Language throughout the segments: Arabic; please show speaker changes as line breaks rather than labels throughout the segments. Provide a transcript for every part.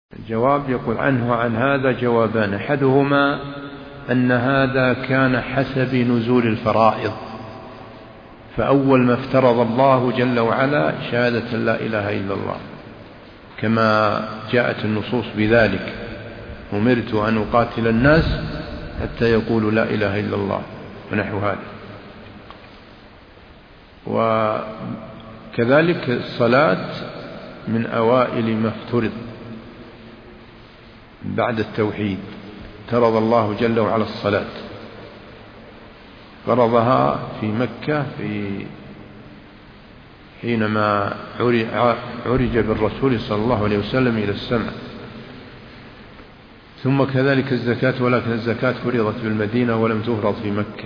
الجواب يقول عنه عن هذا جوابان، أحدهما أن هذا كان حسب نزول الفرائض، فأول ما افترض الله جل وعلا شهادة لا إله إلا الله كما جاءت النصوص بذلك: أمرت أن أقاتل الناس حتى يقولوا لا إله إلا الله ونحو هذا. وكذلك الصلاة من أوائل ما افترض بعد التوحيد، افترض الله جل وعلا الصلاة، فرضها في مكة حينما عرج بالرسول صلى الله عليه وسلم إلى السماء. ثم كذلك الزكاة، ولكن الزكاة فرضت بالمدينة ولم تفرض في مكة.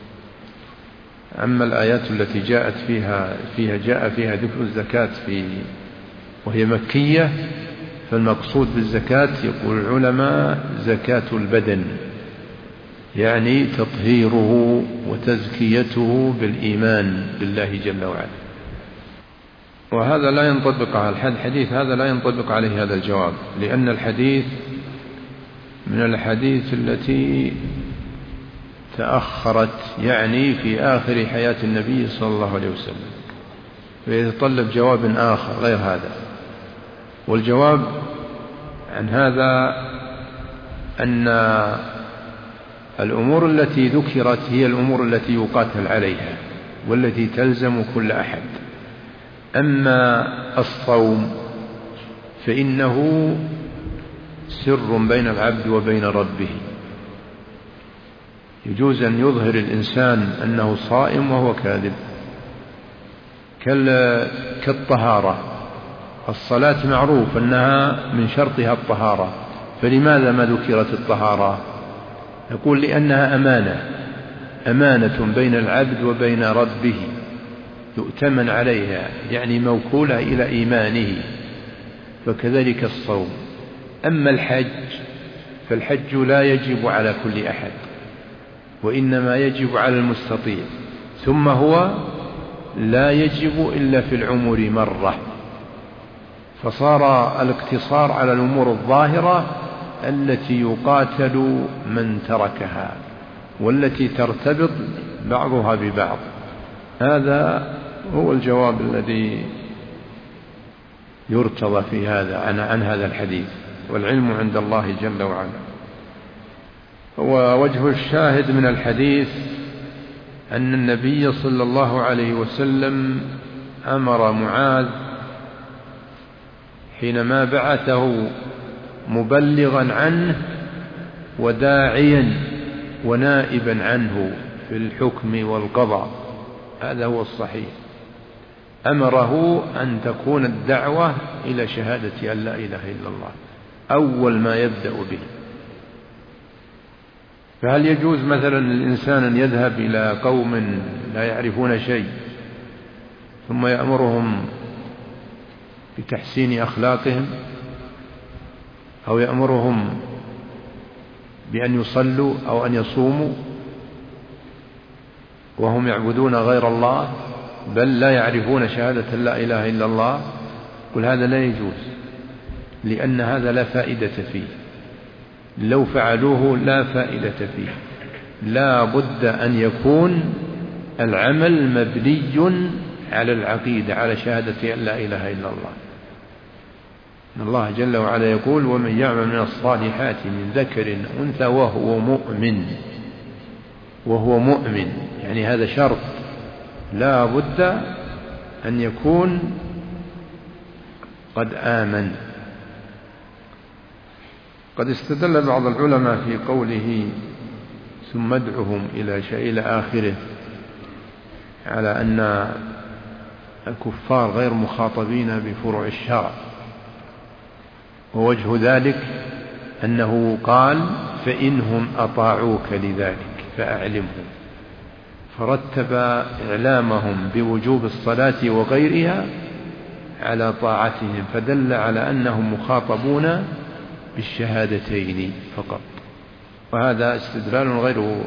أما الآيات التي جاءت جاء فيها ذكر الزكاة وهي مكية، فالمقصود بالزكاة يقول العلماء زكاة البدن، يعني تطهيره وتزكيته بالإيمان بالله جل وعلا. وهذا لا ينطبق على الحديث، هذا لا ينطبق عليه هذا الجواب، لأن الحديث من الحديث التي تأخرت، يعني في آخر حياة النبي صلى الله عليه وسلم، فيتطلب جواب آخر غير هذا. والجواب عن هذا أن الأمور التي ذكرت هي الأمور التي يقاتل عليها والتي تلزم كل أحد. أما الصوم فإنه سر بين العبد وبين ربه، يجوز أن يظهر الإنسان أنه صائم وهو كاذب، كالطهارة. الصلاة معروف أنها من شرطها الطهارة، فلماذا ما ذكرت الطهارة؟ يقول لأنها أمانة بين العبد وبين ربه، يؤتمن عليها، يعني موكولة إلى إيمانه. فكذلك الصوم. أما الحج فالحج لا يجب على كل أحد، وإنما يجب على المستطيع، ثم هو لا يجب إلا في العمر مرة. فصار الاقتصار على الأمور الظاهرة التي يقاتل من تركها، والتي ترتبط بعضها ببعض. هذا هو الجواب الذي يرتضى في هذا عن هذا الحديث، والعلم عند الله جل وعلا. ووجه الشاهد من الحديث أن النبي صلى الله عليه وسلم أمر معاذ حينما بعثه مبلغا عنه وداعيا ونائبا عنه في الحكم والقضاء، هذا هو الصحيح، أمره أن تكون الدعوة إلى شهادة أن لا إله إلا الله أول ما يبدأ به. فهل يجوز مثلا للإنسان أن يذهب إلى قوم لا يعرفون شيء ثم يأمرهم بتحسين أخلاقهم، أو يأمرهم بأن يصلوا أو أن يصوموا وهم يعبدون غير الله، بل لا يعرفون شهادة لا إله إلا الله؟ قل هذا لا يجوز، لأن هذا لا فائدة فيه، لو فعلوه لا فائدة فيه. لا بد أن يكون العمل مبني على العقيدة، على شهادة أن لا إله إلا الله. إن الله جل وعلا يقول: ومن يعمل من الصالحات من ذكر أنثى وهو مؤمن، يعني هذا شرط، لا بد أن يكون قد آمن. قد استدل بعض العلماء في قوله ثم ادعهم إلى آخره على أن الكفار غير مخاطبين بفروع الشرع، ووجه ذلك أنه قال: فإنهم أطاعوك لذلك فأعلمهم، فرتب إعلامهم بوجوب الصلاة وغيرها على طاعتهم، فدل على أنهم مخاطبون بالشهادتين فقط. وهذا استدلال غير،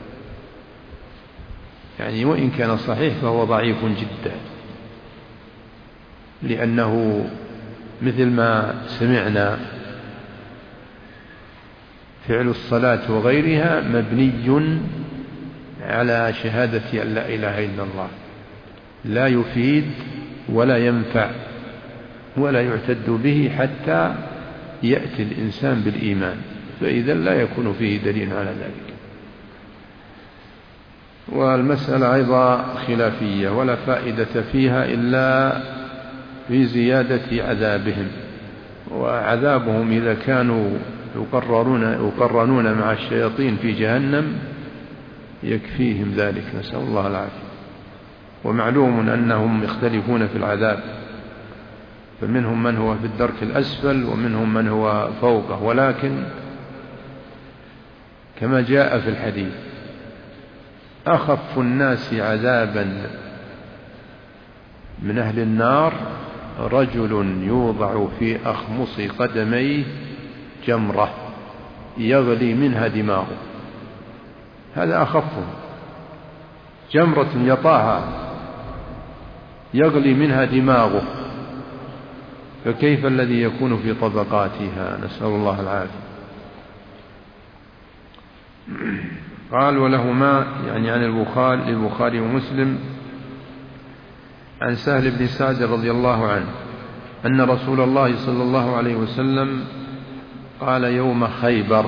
يعني وإن كان صحيح فهو ضعيف جدا، لأنه مثل ما سمعنا فعل الصلاة وغيرها مبني على شهادة أن لا إله إلا الله، لا يفيد ولا ينفع ولا يعتد به حتى يأتي الإنسان بالإيمان، فإذا لا يكون فيه دليل على ذلك. والمسألة أيضا خلافية ولا فائدة فيها إلا في زيادة عذابهم، وعذابهم إذا كانوا يقرنون مع الشياطين في جهنم يكفيهم ذلك، نسأل الله العافية. ومعلوم أنهم يختلفون في العذاب، فمنهم من هو في الدرك الأسفل ومنهم من هو فوقه، ولكن كما جاء في الحديث أخف الناس عذابا من أهل النار رجل يوضع في أخمص قدميه جمرة يغلي منها دماغه، هذا أخفه، جمرة يطاها يغلي منها دماغه، فكيف الذي يكون في طبقاتها؟ نسأل الله العافية. قال ولهما يعني عن البخاري ومسلم عن سهل بن سعد رضي الله عنه أن رسول الله صلى الله عليه وسلم قال يوم خيبر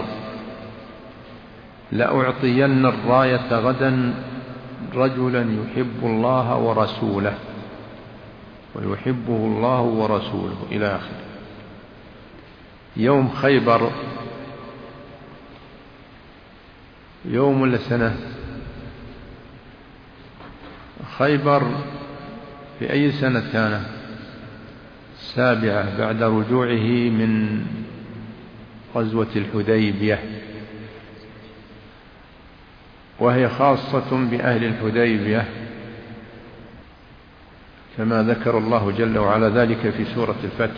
لأعطين الراية غدا رجلا يحب الله ورسوله ويحبه الله ورسوله إلى آخره. يوم خيبر يوم ولا سنة؟ خيبر في أي سنة كان؟ 7 بعد رجوعه من غزوة الحديبية، وهي خاصة بأهل الحديبية كما ذكر الله جل وعلا ذلك في سورة الفتح.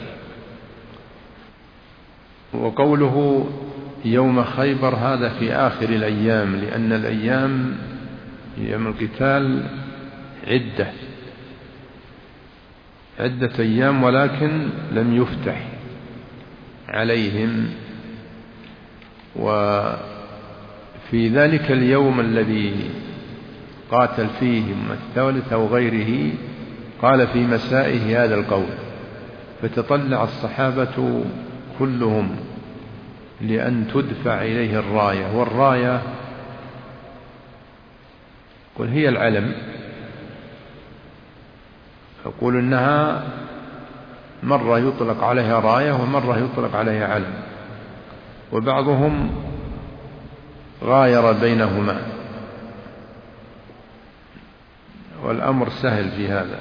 وقوله يوم خيبر هذا في آخر الأيام، لأن الأيام أيام القتال عدة أيام، ولكن لم يفتح عليهم. وفي ذلك اليوم الذي قاتل فيهم الثالث أو غيره قال في مسائه هذا القول، فتطلع الصحابة كلهم لأن تدفع إليه الراية، والراية قل هي العلم، يقول إنها مرة يطلق عليها راية ومرة يطلق عليها علم، وبعضهم غاير بينهما، والأمر سهل في هذا.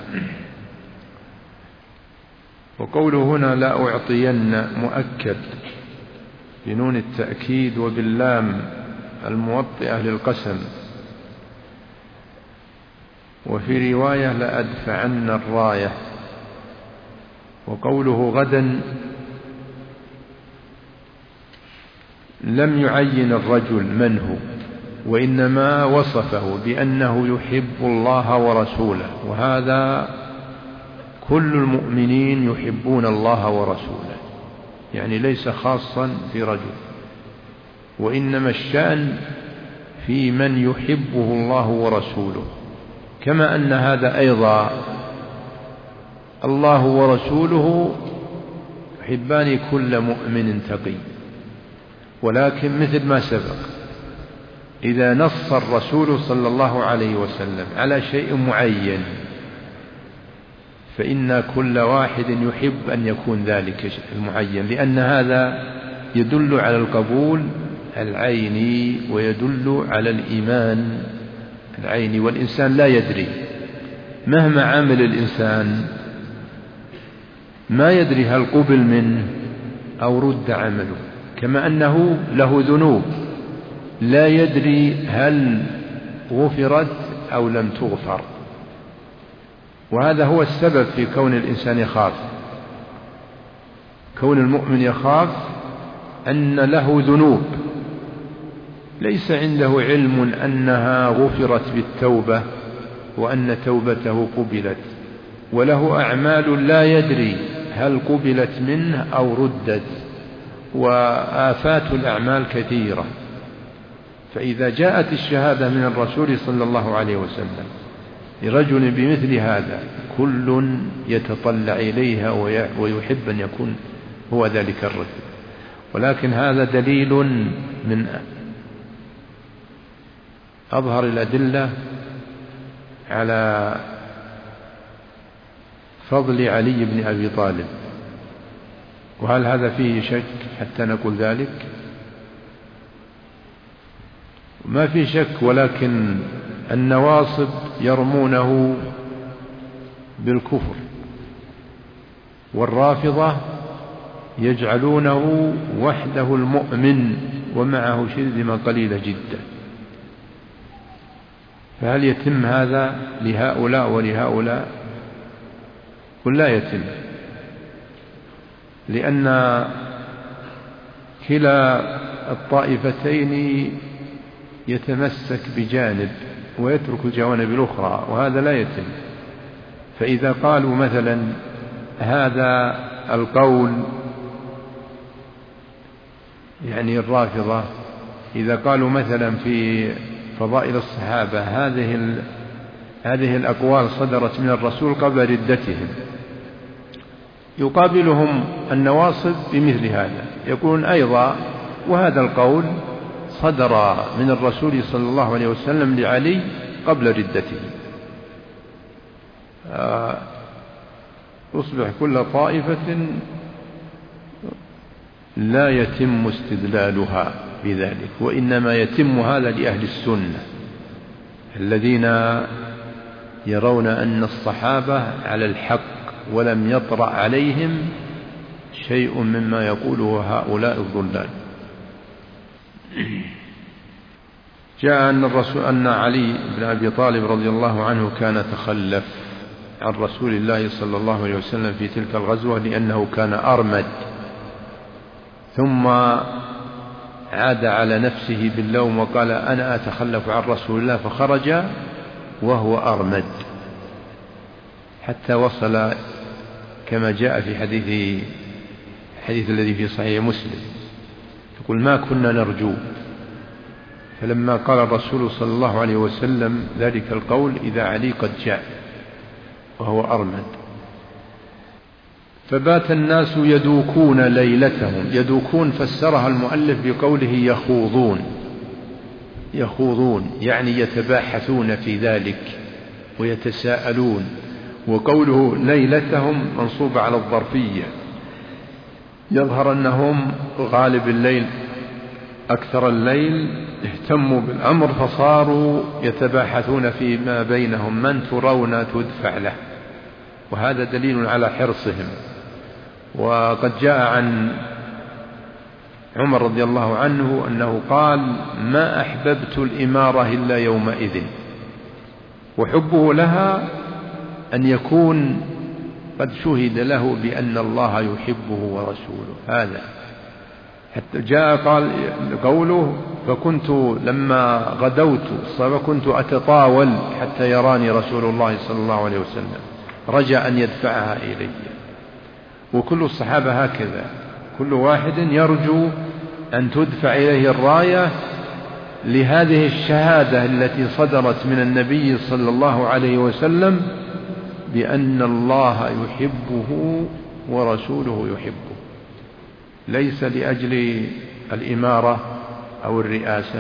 وقوله هنا لا أعطين مؤكد بنون التأكيد وباللام الموطئة للقسم، وفي رواية لأدفعن الراية. وقوله غدا لم يعين الرجل من هو، وإنما وصفه بأنه يحب الله ورسوله، وهذا كل المؤمنين يحبون الله ورسوله، يعني ليس خاصا في رجل، وإنما الشأن في من يحبه الله ورسوله، كما أن هذا أيضا الله ورسوله يحبان كل مؤمن تقي. ولكن مثل ما سبق إذا نص الرسول صلى الله عليه وسلم على شيء معين فإن كل واحد يحب أن يكون ذلك المعين، لأن هذا يدل على القبول العيني ويدل على الإيمان العيني، والإنسان لا يدري مهما عمل الإنسان ما يدري هل قبل منه أو رد عمله، كما أنه له ذنوب لا يدري هل غفرت أو لم تغفر. وهذا هو السبب في كون الإنسان يخاف، كون المؤمن يخاف أن له ذنوب ليس عنده علم أنها غفرت بالتوبة وأن توبته قبلت، وله أعمال لا يدري هل قبلت منه أو ردت، وآفات الأعمال كثيرة. فإذا جاءت الشهادة من الرسول صلى الله عليه وسلم لرجل بمثل هذا كل يتطلع إليها ويحب أن يكون هو ذلك الرجل. ولكن هذا دليل من أظهر الأدلة على فضل علي بن أبي طالب. وهل هذا فيه شك حتى نقول ذلك؟ ما في شك، ولكن النواصب يرمونه بالكفر، والرافضة يجعلونه وحده المؤمن ومعه شرذمة قليلة جدا. فهل يتم هذا لهؤلاء ولهؤلاء؟ قل لا يتم، لأن كلا الطائفتين يتمسك بجانب ويترك الجوانب الأخرى، وهذا لا يتم. فإذا قالوا مثلا هذا القول، يعني الرافضة إذا قالوا مثلا في فضائل الصحابة هذه الأقوال صدرت من الرسول قبل ردتهم، يقابلهم النواصب بمثل هذا، يقولون أيضا وهذا القول صدر من الرسول صلى الله عليه وسلم لعلي قبل ردته. أصبح كل طائفة لا يتم استدلالها بذلك، وإنما يتم هذا لأهل السنة الذين يرون أن الصحابة على الحق ولم يطرأ عليهم شيء مما يقوله هؤلاء الضلال. جاء أن علي بن أبي طالب رضي الله عنه كان تخلف عن رسول الله صلى الله عليه وسلم في تلك الغزوة لأنه كان أرمد، ثم عاد على نفسه باللوم وقال أنا أتخلف عن رسول الله، فخرج وهو أرمد حتى وصل كما جاء في حديث الذي في صحيح مسلم، يقول ما كنا نرجو. فلما قال الرسول صلى الله عليه وسلم ذلك القول إذا علي قد جاء وهو أرمد، فبات الناس يدوكون ليلتهم. يدوكون فسرها المؤلف بقوله يخوضون يعني يتباحثون في ذلك ويتساءلون. وقوله ليلتهم منصوب على الظرفية، يظهر أنهم غالب الليل أكثر الليل اهتموا بالأمر فصاروا يتباحثون فيما بينهم من ترون تدفع له، وهذا دليل على حرصهم. وقد جاء عن عمر رضي الله عنه أنه قال ما أحببت الإمارة إلا يومئذ، وحبه لها أن يكون قد شهد له بأن الله يحبه ورسوله. هذا حتى جاء قال قوله فكنت لما غدوت فكنت أتطاول حتى يراني رسول الله صلى الله عليه وسلم رجاء أن يدفعها إلي. وكل الصحابة هكذا، كل واحد يرجو أن تدفع إليه الراية لهذه الشهادة التي صدرت من النبي صلى الله عليه وسلم بأن الله يحبه ورسوله يحبه، ليس لأجل الإمارة أو الرئاسة.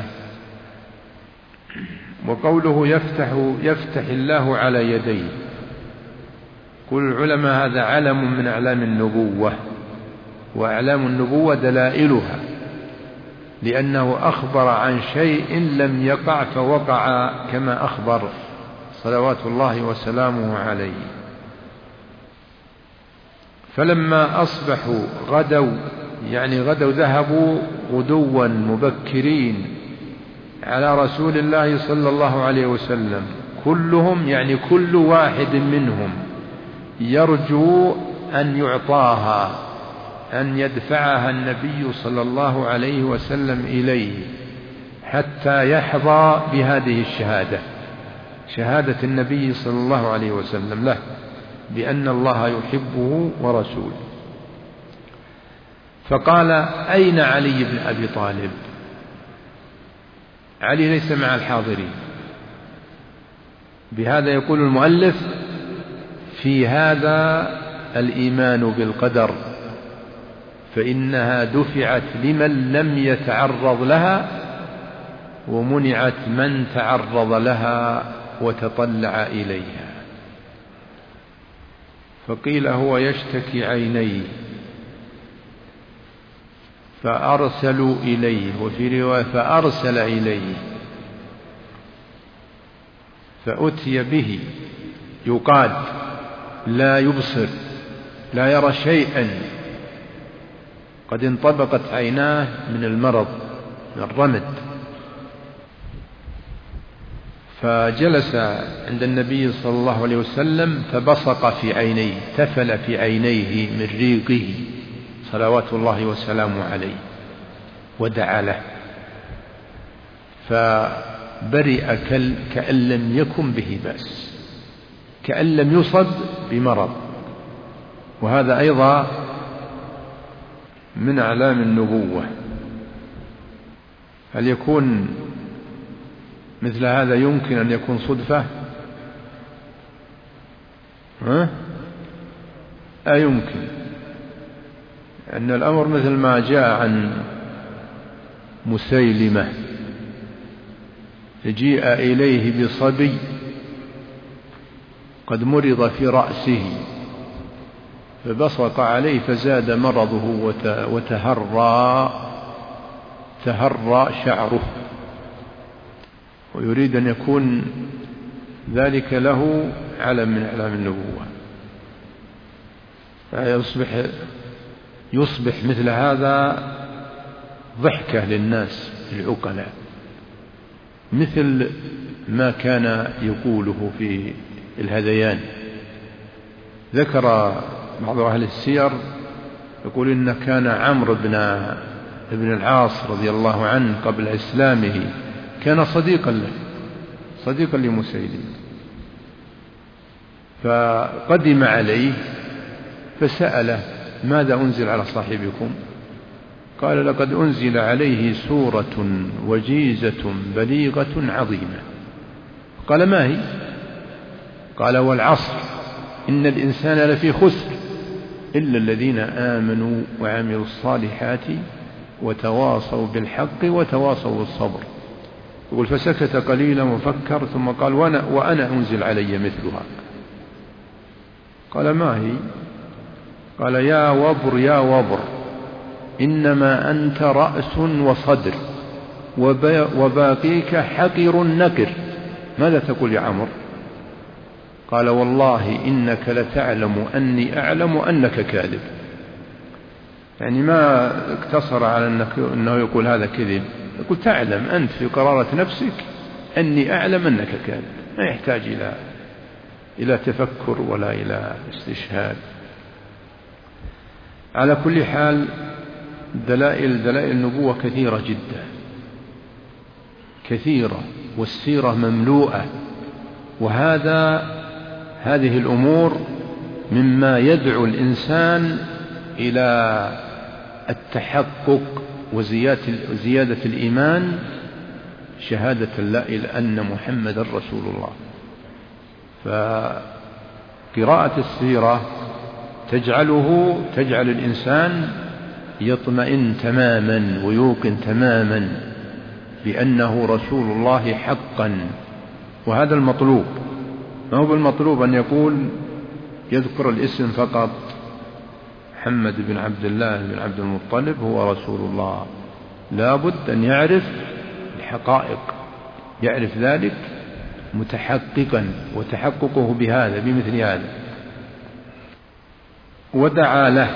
وقوله يفتح الله على يديه، قل العلماء هذا علم من أعلام النبوة، وأعلام النبوة دلائلها، لأنه أخبر عن شيء لم يقع فوقع كما أخبر صلوات الله وسلامه عليه. فلما أصبحوا غدوا، يعني غدوا ذهبوا غدوا مبكرين على رسول الله صلى الله عليه وسلم، كلهم يعني كل واحد منهم يرجو أن يعطاها، أن يدفعها النبي صلى الله عليه وسلم إليه حتى يحظى بهذه الشهادة، شهادة النبي صلى الله عليه وسلم له بأن الله يحبه ورسوله. فقال: أين علي بن أبي طالب؟ علي ليس مع الحاضرين. بهذا يقول المؤلف: في هذا الإيمان بالقدر، فإنها دفعت لمن لم يتعرض لها، ومنعت من تعرض لها وتطلع إليها. فقيل: هو يشتكي عينيه فأرسلوا إليه، وفي رواية فأرسل إليه، فأتي به يقاد، لا يبصر، لا يرى شيئا، قد انطبقت عيناه من المرض، من الرمد. فجلس عند النبي صلى الله عليه وسلم فبصق في عينيه، تفل في عينيه من ريقه صلوات الله وسلامه عليه، ودعا له، فبرئ كأن لم يكن به بأس، كأن لم يصب بمرض. وهذا أيضا من أعلام النبوة. هل يكون مثل هذا يمكن أن يكون صدفة؟ أيمكن أن الأمر مثل ما جاء عن مسيلمة، جيء إليه بصبي قد مرض في رأسه، فبصق عليه فزاد مرضه تهرى شعره، ويريد أن يكون ذلك له علم من أعلام النبوة، يصبح مثل هذا ضحكة للناس العقلاء، مثل ما كان يقوله في الهذيان. ذكر بعض أهل السير يقول إن كان عمرو بن العاص رضي الله عنه قبل إسلامه كان صديقا له، صديقا لمسيلم، فقدم عليه فسأله: ماذا أنزل على صاحبكم؟ قال: لقد أنزل عليه سورة وجيزة بليغة عظيمة. قال: ما هي؟ قال: والعصر إن الإنسان لفي خسر إلا الذين آمنوا وعملوا الصالحات وتواصوا بالحق وتواصوا بالصبر. يقول: فسكت قليلا وفكر، ثم قال: وأنا أنزل علي مثلها. قال: ما هي؟ قال: يا وبر يا وبر، إنما أنت رأس وصدر، وباقيك حقر نكر. ماذا تقول يا عمرو؟ قال: والله إنك لتعلم أني أعلم أنك كاذب. يعني ما اقتصر على أنه يقول هذا كذب، يقول: تعلم أنت في قرارة نفسك أني أعلم أنك كاذب. ما يحتاج إلى تفكر ولا إلى استشهاد. على كل حال دلائل النبوة كثيرة جدا، كثيرة، والسيرة مملوءة، هذه الأمور مما يدعو الإنسان إلى التحقق وزيادة الإيمان، شهادة لا إله أن محمد رسول الله. فقراءة السيرة تجعل الإنسان يطمئن تماما ويوقن تماما بأنه رسول الله حقا، وهذا المطلوب. ما هو بالمطلوب أن يذكر الاسم فقط: محمد بن عبد الله بن عبد المطلب هو رسول الله. لا بد أن يعرف الحقائق، يعرف ذلك متحققا، وتحققه بمثل هذا. ودعا له.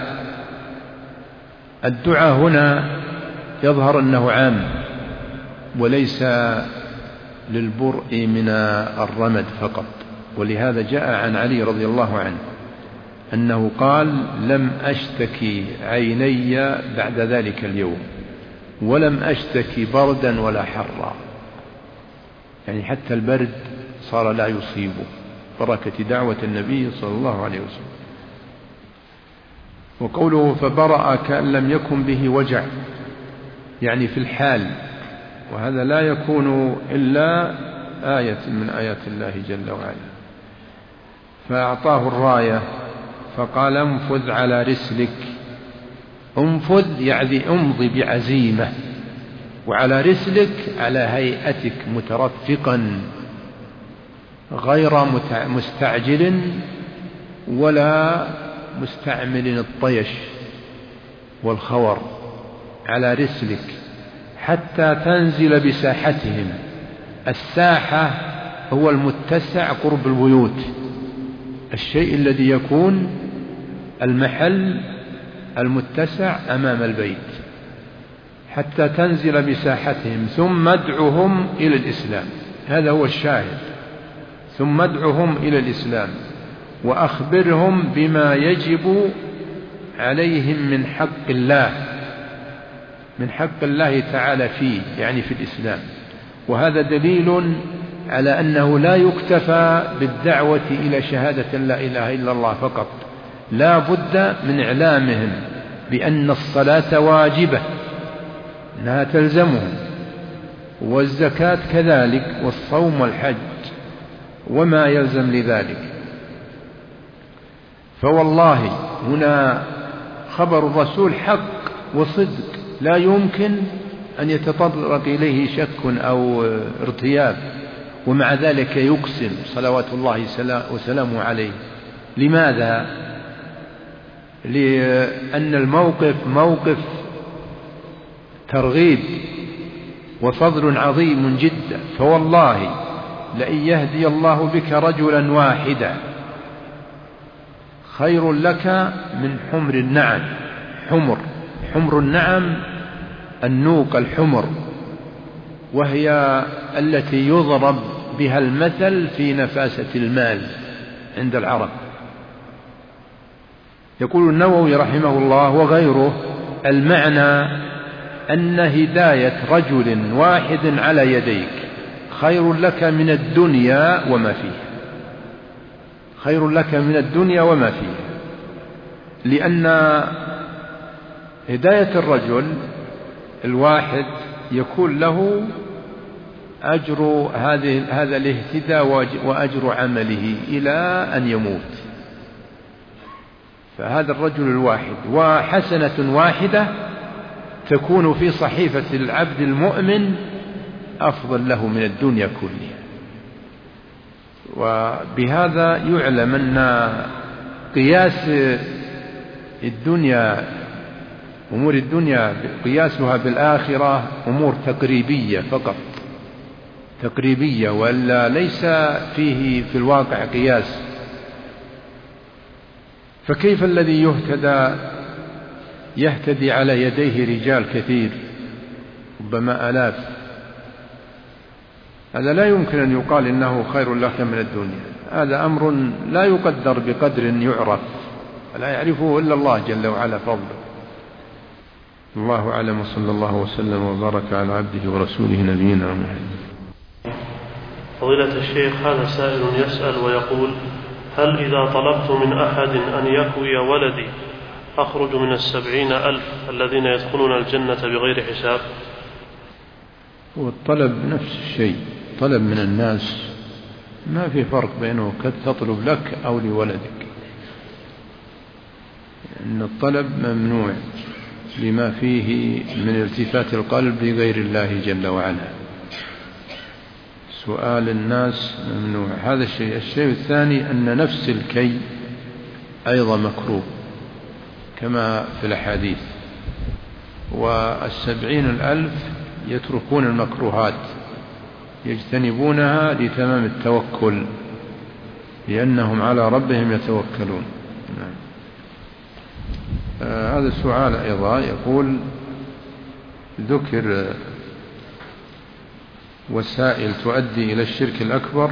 الدعاء هنا يظهر أنه عام، وليس للبرء من الرمد فقط. ولهذا جاء عن علي رضي الله عنه أنه قال: لم أشتكي عيني بعد ذلك اليوم، ولم أشتكي بردا ولا حرا. يعني حتى البرد صار لا يصيبه، بركة دعوة النبي صلى الله عليه وسلم. وقوله فبرأ كأن لم يكن به وجع، يعني في الحال، وهذا لا يكون إلا آية من آيات الله جل وعلا. فأعطاه الراية فقال انفذ على رسلك. انفذ يعني امضي بعزيمة، وعلى رسلك على هيئتك مترفقا غير مستعجل ولا مستعمل الطيش والخور، على رسلك حتى تنزل بساحتهم. الساحة هو المتسع قرب البيوت، الشيء الذي يكون المحل المتسع أمام البيت، حتى تنزل بساحتهم ثم ادعهم إلى الإسلام. هذا هو الشاهد. ثم ادعهم إلى الإسلام وأخبرهم بما يجب عليهم من حق الله، من حق الله تعالى فيه، يعني في الإسلام. وهذا دليل على أنه لا يكتفى بالدعوة إلى شهادة لا إله إلا الله فقط، لا بد من إعلامهم بأن الصلاة واجبة أنها تلزمهم، والزكاة كذلك، والصوم والحج وما يلزم لذلك. فوالله هنا خبر الرسول حق وصدق، لا يمكن أن يتطرق إليه شك أو ارتياب، ومع ذلك يقسم صلوات الله وسلامه عليه. لماذا؟ لأن الموقف موقف ترغيب وفضل عظيم جدا. فوالله لئن يهدي الله بك رجلا واحدا خير لك من حمر النعم. حمر النعم النوق الحمر، وهي التي يضرب بها المثل في نفاسة المال عند العرب. يقول النووي رحمه الله وغيره: المعنى أن هداية رجل واحد على يديك خير لك من الدنيا وما فيها، خير لك من الدنيا وما فيها، لأن هداية الرجل الواحد يكون له أجر هذا الاهتداء وأجر عمله إلى أن يموت. فهذا الرجل الواحد وحسنة واحدة تكون في صحيفة العبد المؤمن أفضل له من الدنيا كلها. وبهذا يعلم أن قياس الدنيا، أمور الدنيا قياسها بالآخرة أمور تقريبية فقط، تقريبية، ولا ليس فيه في الواقع قياس. فكيف الذي يهتدي على يديه رجال كثير ربما آلاف؟ هذا لا يمكن أن يقال إنه خير لك من الدنيا. هذا أمر لا يقدر بقدر يعرف، لا يعرفه إلا الله جل وعلا فضله. الله أعلم، صلى الله وسلم وبارك على عبده ورسوله نبينا محمد.
فضيلة الشيخ، هذا سائل يسأل ويقول: هل إذا طلبت من أحد أن يكوي ولدي أخرج من 70,000 الذين يدخلون الجنة بغير حساب؟
والطلب نفس الشيء، طلب من الناس ما في فرق بينه قد تطلب لك أو لولدك، إن الطلب ممنوع لما فيه من التفات القلب لغير الله جل وعلا. سؤال الناس ممنوع، هذا الشيء. الشيء الثاني أن نفس الكي أيضا مكروه كما في الأحاديث. 70,000 يتركون المكروهات يجتنبونها لتمام التوكل، لأنهم على ربهم يتوكلون. هذا السؤال أيضا يقول: ذكر وسائل تؤدي إلى الشرك الأكبر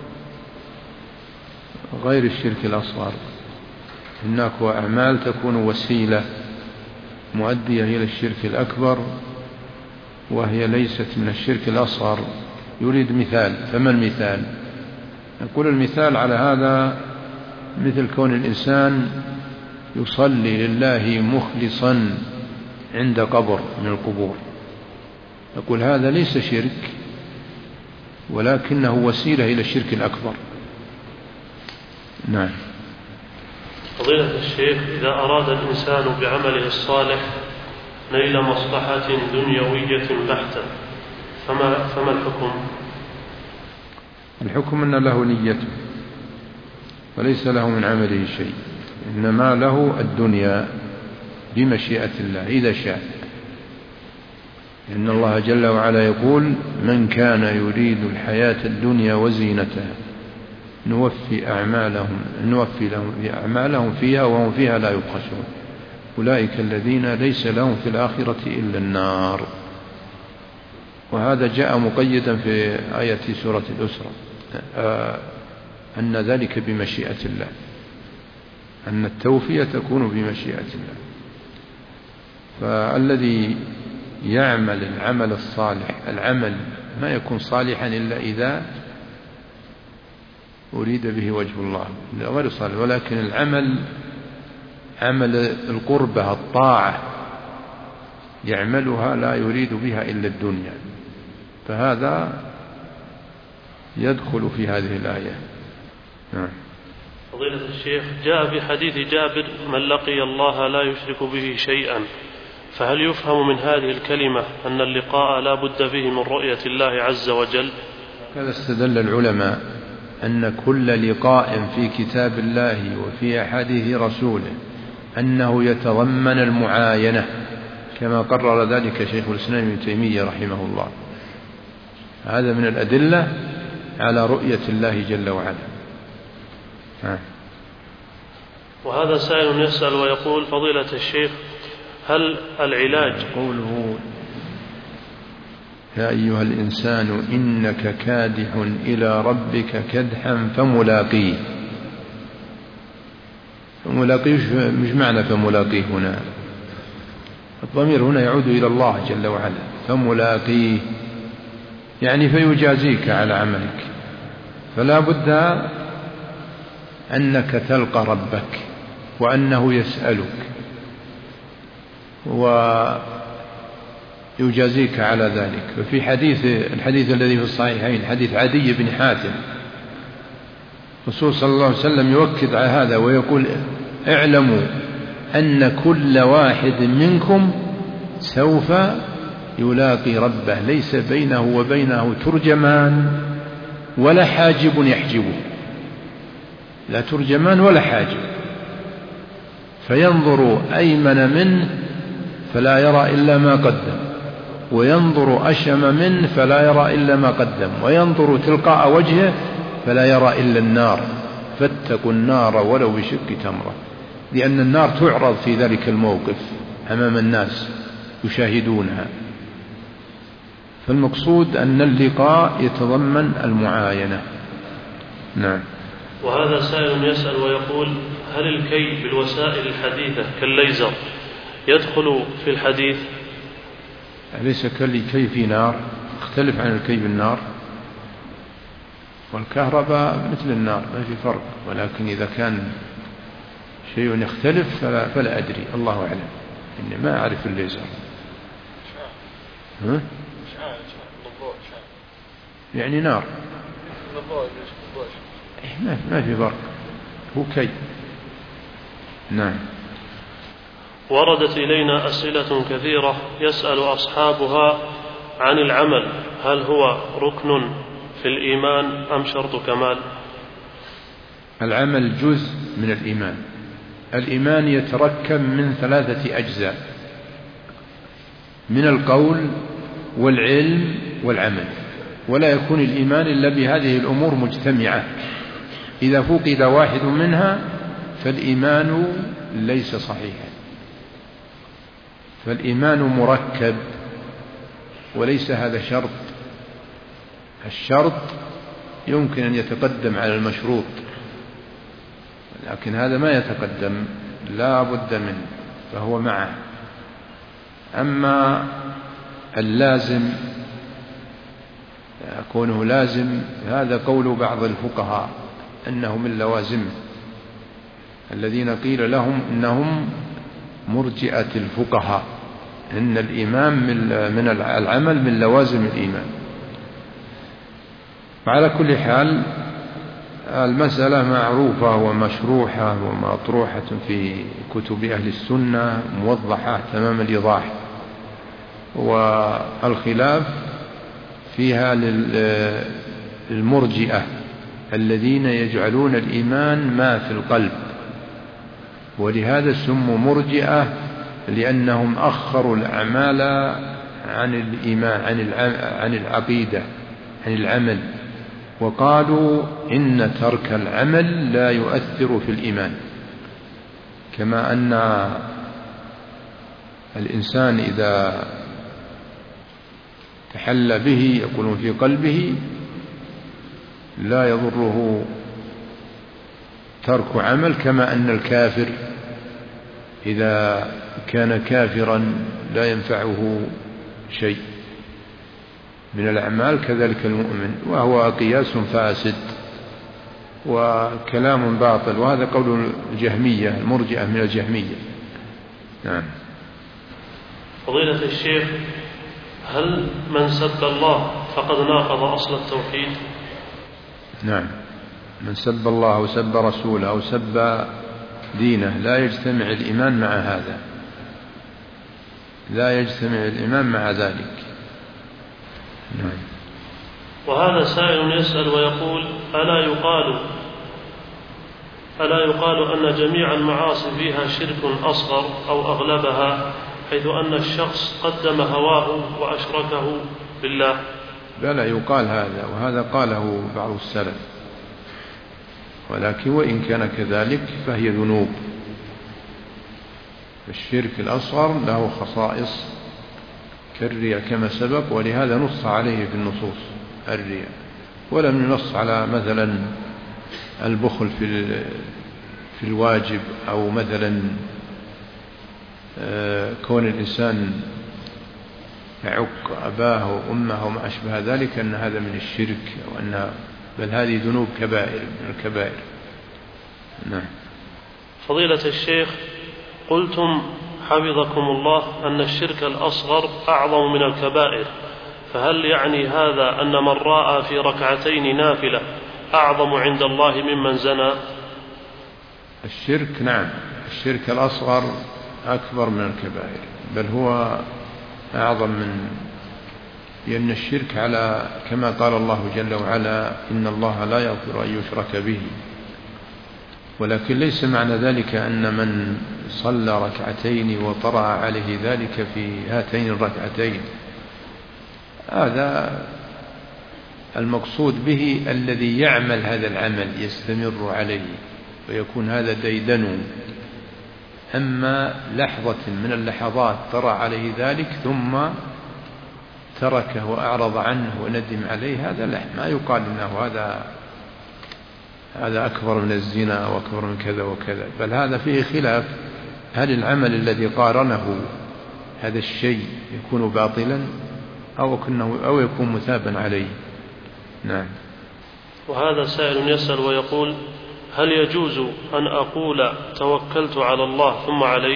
غير الشرك الأصغر. هناك أعمال تكون وسيلة مؤدية إلى الشرك الأكبر وهي ليست من الشرك الأصغر. يريد مثال، فما المثال؟ يقول: المثال على هذا مثل كون الإنسان يصلي لله مخلصا عند قبر من القبور، يقول هذا ليس شرك ولكنه وسيلة إلى الشرك الأكبر. نعم.
فضيلة الشيخ، إذا أراد الإنسان بعمله الصالح نيل مصلحة دنيوية بحتة فما الحكم؟
الحكم أن له نيته وليس له من عمله شيء، إنما له الدنيا بمشيئة الله إذا شاء. إن الله جل وعلا يقول: من كان يريد الحياة الدنيا وزينتها نوفي لهم أعمالهم فيها وهم فيها لا يبخسون أولئك الذين ليس لهم في الآخرة إلا النار. وهذا جاء مقيدا في آية سورة الأسرة أن ذلك بمشيئة الله، أن التوفية تكون بمشيئة الله. فالذي يعمل العمل الصالح، العمل ما يكون صالحا إلا إذا أريد به وجه الله، غير صالح. ولكن العمل عمل القربة الطاعة يعملها لا يريد بها إلا الدنيا، فهذا يدخل في هذه الآية.
فضيلة الشيخ، جاء في حديث جابر: من لقي الله لا يشرك به شيئا، فهل يفهم من هذه الكلمة أن اللقاء لا بد فيه من رؤية الله عز وجل؟
هذا استدل العلماء أن كل لقاء في كتاب الله وفي أحاديث رسوله أنه يتضمن المعاينة، كما قرر ذلك شيخ الإسلام ابن تيمية رحمه الله. هذا من الأدلة على رؤية الله جل وعلا.
وهذا سائل يسأل ويقول: فضيلة الشيخ، هل العلاج
قوله: يا أيها الإنسان إنك كادح إلى ربك كدحا فملاقيه، مش معنى فملاقيه هنا، الضمير هنا يعود إلى الله جل وعلا. فملاقيه يعني فيجازيك على عملك، فلا بد أنك تلقى ربك وأنه يسألك ويجازيك على ذلك. وفي الحديث الذي في الصحيحين حديث عدي بن حاتم، الرسول صلى الله عليه وسلم يؤكد على هذا ويقول: اعلموا أن كل واحد منكم سوف يلاقي ربه ليس بينه وبينه ترجمان ولا حاجب يحجبه، لا ترجمان ولا حاجب، فينظر أيمن منه فلا يرى إلا ما قدم، وينظر أشم منه فلا يرى إلا ما قدم، وينظر تلقاء وجهه فلا يرى إلا النار، فاتقوا النار ولو بشق تمرة، لأن النار تعرض في ذلك الموقف أمام الناس يشاهدونها. فالمقصود أن اللقاء يتضمن المعاينة. نعم.
وهذا سائل يسأل ويقول: هل الكي بالوسائل الحديثة كالليزر يدخل في الحديث؟
أليس كالكي في نار؟ يختلف عن الكي بالنار، والكهرباء مثل النار ما في فرق، ولكن إذا كان شيء يختلف فلا أدري، الله أعلم، إني ما أعرف الليزر. يعني نار ما في فرق، هو كي. نعم.
وردت إلينا أسئلة كثيرة يسأل أصحابها عن العمل: هل هو ركن في الإيمان أم شرط كمال؟
العمل جزء من الإيمان. الإيمان يتركب من 3 أجزاء: من القول والعلم والعمل، ولا يكون الإيمان إلا بهذه الأمور مجتمعة. إذا فقد واحد منها فالإيمان ليس صحيحا. فالإيمان مركب وليس هذا شرط. الشرط يمكن أن يتقدم على المشروط، لكن هذا ما يتقدم، لا بد منه، فهو معه. أما اللازم كونه لازم، هذا قول بعض الفقهاء أنه من لوازمه، الذين قيل لهم إنهم مرجئة الفقهاء، إن الإيمان من العمل من لوازم الإيمان. وعلى كل حال المسألة معروفة ومشروحة ومطروحة في كتب أهل السنة موضحة تمام الإيضاح، والخلاف فيها للمرجئة الذين يجعلون الإيمان ما في القلب، ولهذا سموا مرجئة لأنهم أخروا الأعمال عن الإيمان، عن العقيدة، عن العمل، وقالوا إن ترك العمل لا يؤثر في الإيمان، كما أن الإنسان إذا تحل به يقولون في قلبه لا يضره ترك عمل، كما أن الكافر إذا كان كافرا لا ينفعه شيء من الأعمال، كذلك المؤمن، وهو قياس فاسد وكلام باطل، وهذا قول الجهمية المرجئة من الجهمية. نعم.
فضيلة الشيخ، هل من سب الله فقد ناقض أصل التوحيد؟
نعم، من سب الله أو سب رسوله أو سب دينه لا يجتمع الإيمان مع هذا، لا يجتمع الإيمان مع ذلك. نعم.
وهذا سائل يسأل ويقول: ألا يقال أن جميع المعاصي فيها شرك أصغر أو أغلبها، حيث أن الشخص قدم هواه وأشركه بالله؟
لا يقال هذا، وهذا قاله بعض السلف، ولكن وإن كان كذلك فهي ذنوب. الشرك الأصغر له خصائص كالرياء كما سبق، ولهذا نص عليه في النصوص الرياء، ولم ينص على مثلا البخل في الواجب، أو مثلا كون الإنسان يعق أباه وأمه وما أشبه ذلك أن هذا من الشرك، بل هذه ذنوب كبائر من الكبائر. نعم.
فضيلة الشيخ، قلتم حفظكم الله أن الشرك الأصغر أعظم من الكبائر، فهل يعني هذا أن من رأى في ركعتين نافلة أعظم عند الله ممن زنى؟
الشرك، نعم، الشرك الأصغر أكبر من الكبائر، بل هو أعظم لأن الشرك على كما قال الله جل وعلا: إن الله لا يغفر أن يشرك به. ولكن ليس معنى ذلك أن من صلى ركعتين وطرأ عليه ذلك في هاتين الركعتين، هذا المقصود به الذي يعمل هذا العمل يستمر عليه ويكون هذا ديدنه. أما لحظة من اللحظات طرأ عليه ذلك ثم تركه وأعرض عنه وندم عليه، هذا ما يقال إنه هذا أكبر من الزنا وأكبر من كذا وكذا، بل هذا فيه خلاف، هل العمل الذي قارنه هذا الشيء يكون باطلا أو يكون مثابا عليه. نعم.
وهذا سائل يسأل ويقول: هل يجوز أن أقول توكلت على الله ثم عليك؟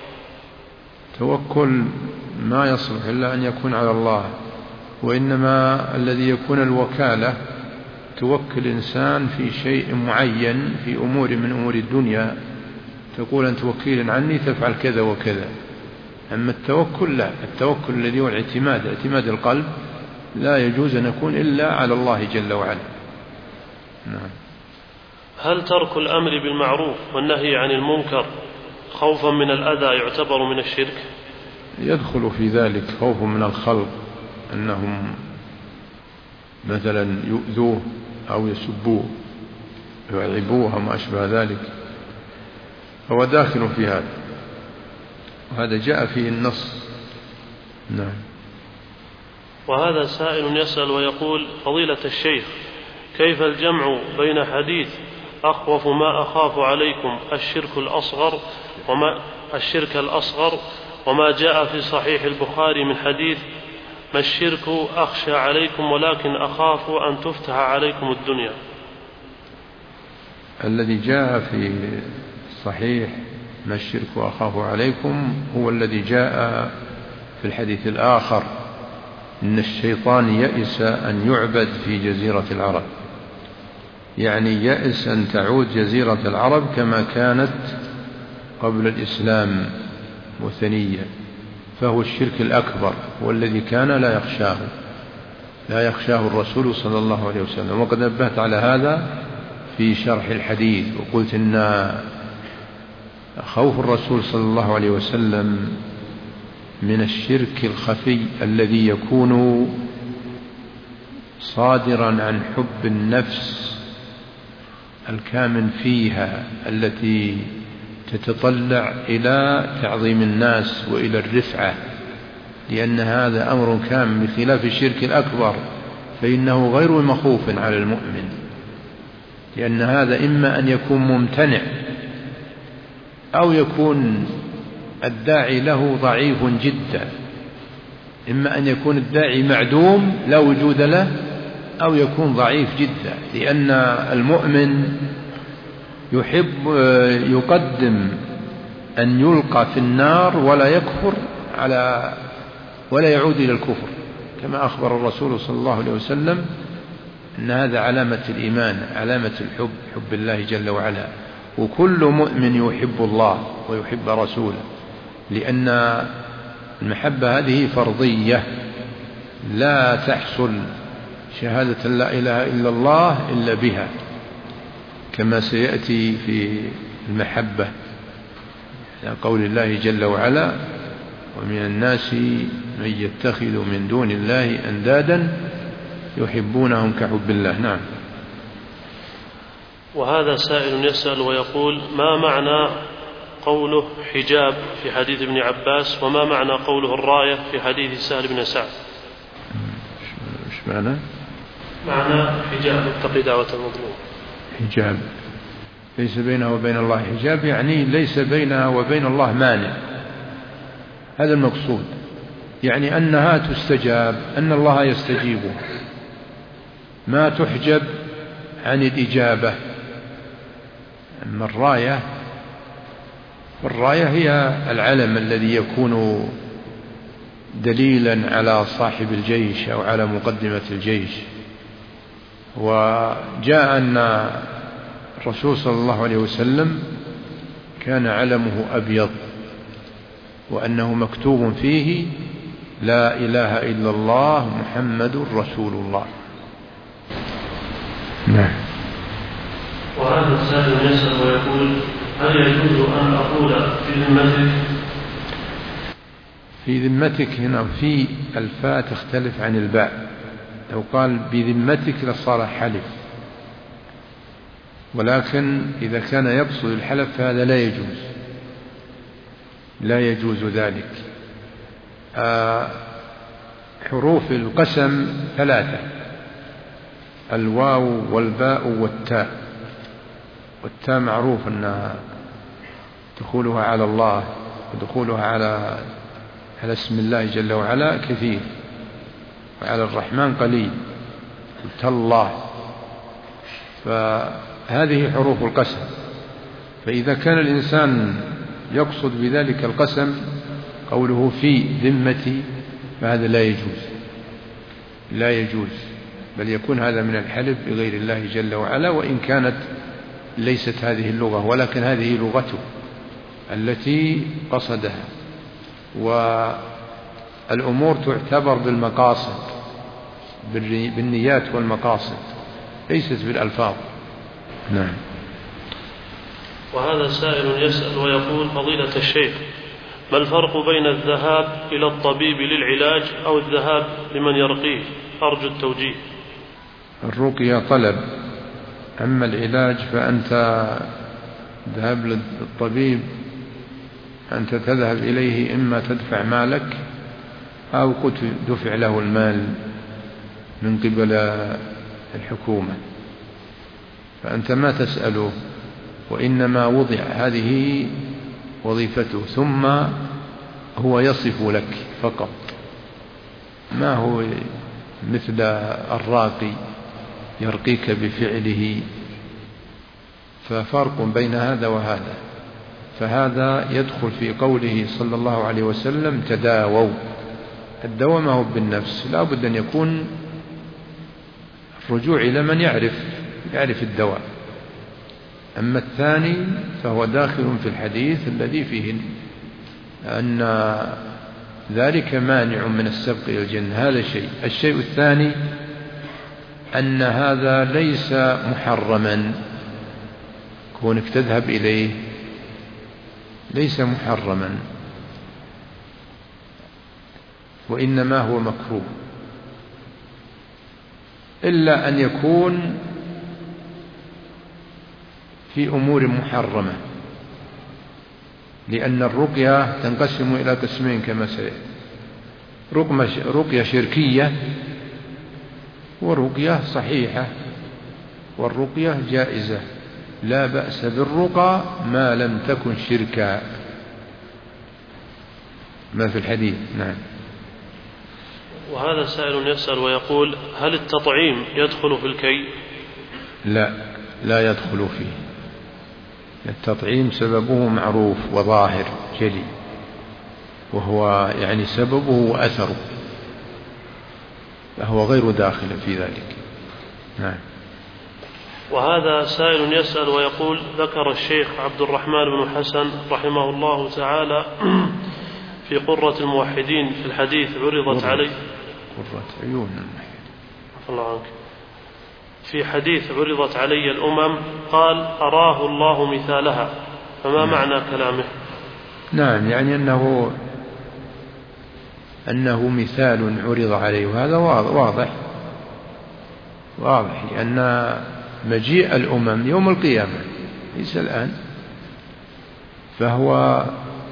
توكل ما يصلح إلا أن يكون على الله، وإنما الذي يكون الوكالة توكل إنسان في شيء معين، في أمور من أمور الدنيا، تقول أنت وكيل عني تفعل كذا وكذا. أما التوكل لا، التوكل الذي هو اعتماد القلب لا يجوز أن يكون إلا على الله جل وعلا. نعم.
هل ترك الأمر بالمعروف والنهي عن المنكر خوفا من الأذى يعتبر من الشرك؟
يدخل في ذلك خوف من الخلق، أنهم مثلا يؤذوه أو يسبوه يعيبوه وما أشبه ذلك، هو داخل في هذا، وهذا جاء فيه النص. نعم.
وهذا سائل يسأل ويقول: فضيلة الشيخ، كيف الجمع بين حديث أخوف ما أخاف عليكم الشرك الأصغر وما جاء في صحيح البخاري من حديث ما الشرك أخشى عليكم ولكن أخاف أن تفتح عليكم الدنيا؟
الذي جاء في صحيح ما الشرك أخاف عليكم هو الذي جاء في الحديث الآخر إن الشيطان يئس أن يعبد في جزيرة العرب، يعني يئس أن تعود جزيرة العرب كما كانت قبل الإسلام وثنية، فهو الشرك الأكبر والذي كان لا يخشاه الرسول صلى الله عليه وسلم. وقد نبهت على هذا في شرح الحديث وقلت إن خوف الرسول صلى الله عليه وسلم من الشرك الخفي الذي يكون صادرا عن حب النفس الكامن فيها التي تتطلع إلى تعظيم الناس وإلى الرفعة، لأن هذا أمر كامن بخلاف الشرك الأكبر فإنه غير مخوف على المؤمن، لأن هذا إما أن يكون ممتنع أو يكون الداعي له ضعيف جدا، إما أن يكون الداعي معدوم لا وجود له أو يكون ضعيف جدا، لأن المؤمن يقدم أن يلقى في النار ولا يكفر ولا يعود إلى الكفر، كما أخبر الرسول صلى الله عليه وسلم أن هذا علامة الإيمان، علامة الحب، حب الله جل وعلا. وكل مؤمن يحب الله ويحب رسوله، لأن المحبة هذه فرضية، لا تحصل شهادة لا إله إلا الله إلا بها، كما سيأتي في المحبة قول الله جل وعلا ومن الناس من يتخذ من دون الله أندادا يحبونهم كحب الله. نعم.
وهذا سائل يسأل ويقول ما معنى قوله حجاب في حديث ابن عباس، وما معنى قوله الراية في حديث سهل بن سعد؟
ايش معنى؟
معنى حجاب اتقي دعوة المظلوم.
حجاب ليس بينه وبين الله حجاب، يعني ليس بينها وبين الله مانع، هذا المقصود، يعني أنها تستجاب، أن الله يستجيب، ما تحجب عن الإجابة. أما الراية هي العلم الذي يكون دليلا على صاحب الجيش أو على مقدمة الجيش. وجاء أن الرسول صلى الله عليه وسلم كان علمه أبيض، وأنه مكتوب فيه لا إله إلا الله محمد رسول الله. نعم.
وهذا السائل يسأل ويقول هل يجوز أن أقول في ذمتك؟
في ذمتك هنا في الفاء تختلف عن الباء، لو قال بذمتك لصار حلف، ولكن إذا كان يقصد الحلف فهذا لا يجوز ذلك. حروف القسم 3، الواو والباء والتاء، والتاء معروف أنها دخولها على الله ودخولها على اسم الله جل وعلا كثير، وعلى الرحمن قليل، تالله، فهذه حروف القسم. فإذا كان الإنسان يقصد بذلك القسم قوله في ذمتي فهذا لا يجوز، بل يكون هذا من الحلف بغير الله جل وعلا، وإن كانت ليست هذه اللغة، ولكن هذه لغته التي قصدها. والأمور تعتبر بالمقاصد، بالنيات والمقاصد، ليست بالألفاظ. نعم.
وهذا سائل يسأل ويقول فضيلة الشيخ ما الفرق بين الذهاب إلى الطبيب للعلاج أو الذهاب لمن يرقيه؟ أرجو التوجيه.
الرقية طلب، أما العلاج فأنت ذهب للطبيب أنت تذهب إليه إما تدفع مالك أو قد دفع له المال من قبل الحكومة، فأنت ما تسأله، وإنما وضع هذه وظيفته، ثم هو يصف لك فقط، ما هو مثل الراقي يرقيك بفعله، ففرق بين هذا وهذا. فهذا يدخل في قوله صلى الله عليه وسلم تداووا. الدواء ما هو بالنفس، لا بد أن يكون الرجوع إلى من يعرف الدواء. أما الثاني فهو داخل في الحديث الذي فيه أن ذلك مانع من السبق إلى الجنة. هذا شيء. الشيء الثاني أن هذا ليس محرما، كونك تذهب إليه ليس محرما، وإنما هو مكروه، إلا أن يكون في أمور محرمة، لأن الرقية تنقسم إلى قسمين كما سيأتي: رقية شركية ورقية صحيحة، والرقية جائزة، لا بأس بالرقى ما لم تكن شركا، ما في الحديث. نعم.
وهذا سائل يسأل ويقول: هل التطعيم يدخل في الكي؟
لا يدخل فيه. التطعيم سببه معروف وظاهر جلي، وهو يعني سببه وأثره، فهو غير داخل في ذلك. نعم.
وهذا سائل يسأل ويقول: ذكر الشيخ عبد الرحمن بن حسن رحمه الله تعالى في قرة الموحدين في الحديث عرضت علي
قرة عيون
الله عنك، في حديث عرضت علي الأمم، قال: أراه الله مثالها، فما معنى كلامه؟
نعم، يعني أنه مثال عرض عليه، وهذا واضح لأن مجيء الأمم يوم القيامة ليس الآن، فهو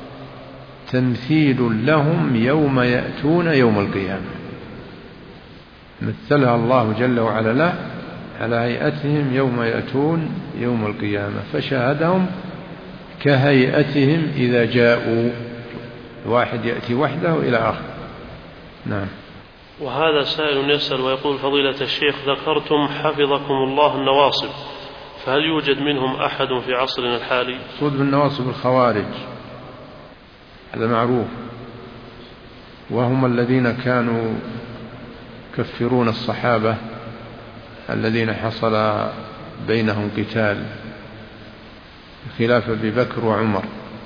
تمثيل لهم يوم يأتون يوم القيامة، مثلها الله جل وعلا له على هيئتهم يوم يأتون يوم القيامة، فشاهدهم كهيئتهم إذا جاءوا، واحد يأتي وحده إلى آخر. نعم.
وهذا سائل يسأل ويقول: فضيلة الشيخ، ذكرتم حفظكم الله النواصب، فهل يوجد منهم أحد في عصرنا الحالي؟
صد بالنواصب الخوارج، هذا معروف، وهم الذين كانوا يكفرون الصحابة الذين حصل بينهم قتال خلاف أبي بكر وعمر،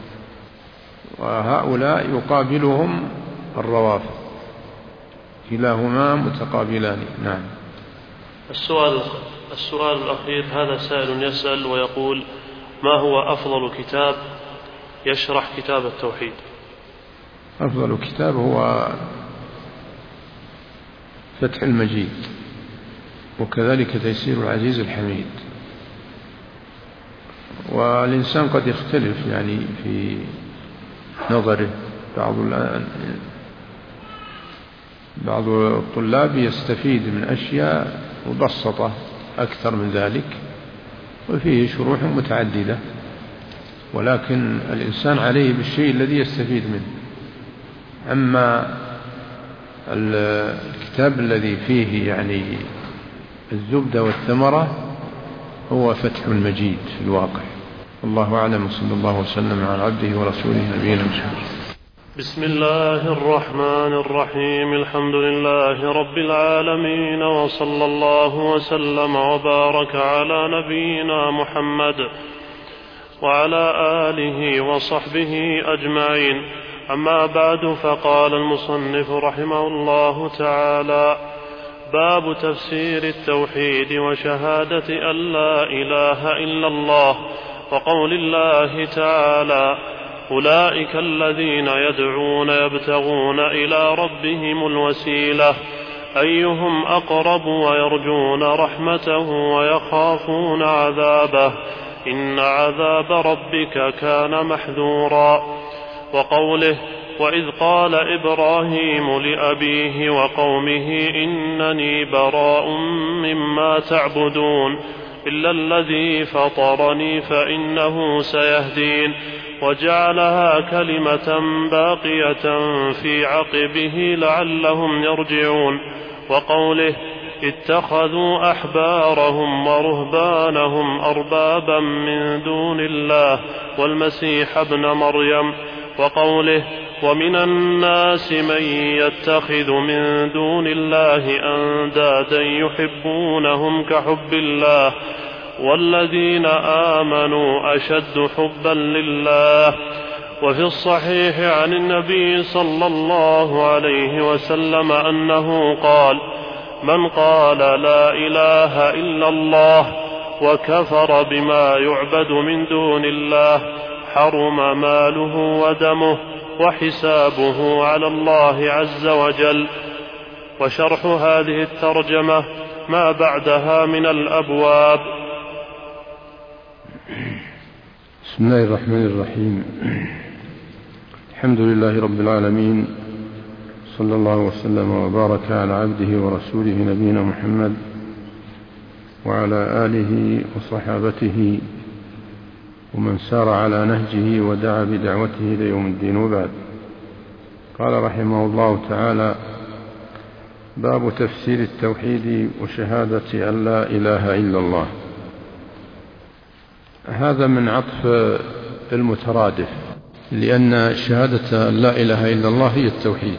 وهؤلاء يقابلهم الروافض، كلاهما متقابلان. نعم.
السؤال الأخير، هذا سائل يسأل ويقول: ما هو أفضل كتاب يشرح كتاب التوحيد؟
أفضل كتاب هو فتح المجيد، وكذلك تيسير العزيز الحميد. والإنسان قد يختلف يعني في نظره، بعض الطلاب يستفيد من أشياء مبسطة أكثر من ذلك، وفيه شروح متعددة، ولكن الإنسان عليه بالشيء الذي يستفيد منه. أما الكتاب الذي فيه يعني الزبدة والثمرة هو فتح المجيد في الواقع. الله أعلم، صلى الله وسلم على عبده ورسوله نبينا محمد.
بسم الله الرحمن الرحيم. الحمد لله رب العالمين، وصلى الله وسلم وبارك على نبينا محمد وعلى آله وصحبه أجمعين. أما بعد، فقال المصنف رحمه الله تعالى: باب تفسير التوحيد وشهادة أن لا إله إلا الله، وقول الله تعالى: أولئك الذين يدعون يبتغون إلى ربهم الوسيلة أيهم أقرب ويرجون رحمته ويخافون عذابه إن عذاب ربك كان محذورا. وقوله: وإذ قال إبراهيم لأبيه وقومه إنني براء مما تعبدون إلا الذي فطرني فإنه سيهدين، وجعلها كلمة باقية في عقبه لعلهم يرجعون. وقوله: اتخذوا أحبارهم ورهبانهم أربابا من دون الله والمسيح ابن مريم، وقوله ومن الناس من يتخذ من دون الله أندادا يحبونهم كحب الله والذين آمنوا أشد حبا لله. وفي الصحيح عن النبي صلى الله عليه وسلم أنه قال من قال لا إله إلا الله وكفر بما يعبد من دون الله حرم ماله ودمه وحسابه على الله عز وجل. وشرح هذه الترجمة ما بعدها من الأبواب.
بسم الله الرحمن الرحيم. الحمد لله رب العالمين، صلى الله وسلم وبارك على عبده ورسوله نبينا محمد وعلى آله وصحابته ومن سار على نهجه ودعا بدعوته إلى يوم الدين، وبعد. قال رحمه الله تعالى: باب تفسير التوحيد وشهادة أن لا إله إلا الله. هذا من عطف المترادف، لأن شهادة أن لا إله إلا الله هي التوحيد،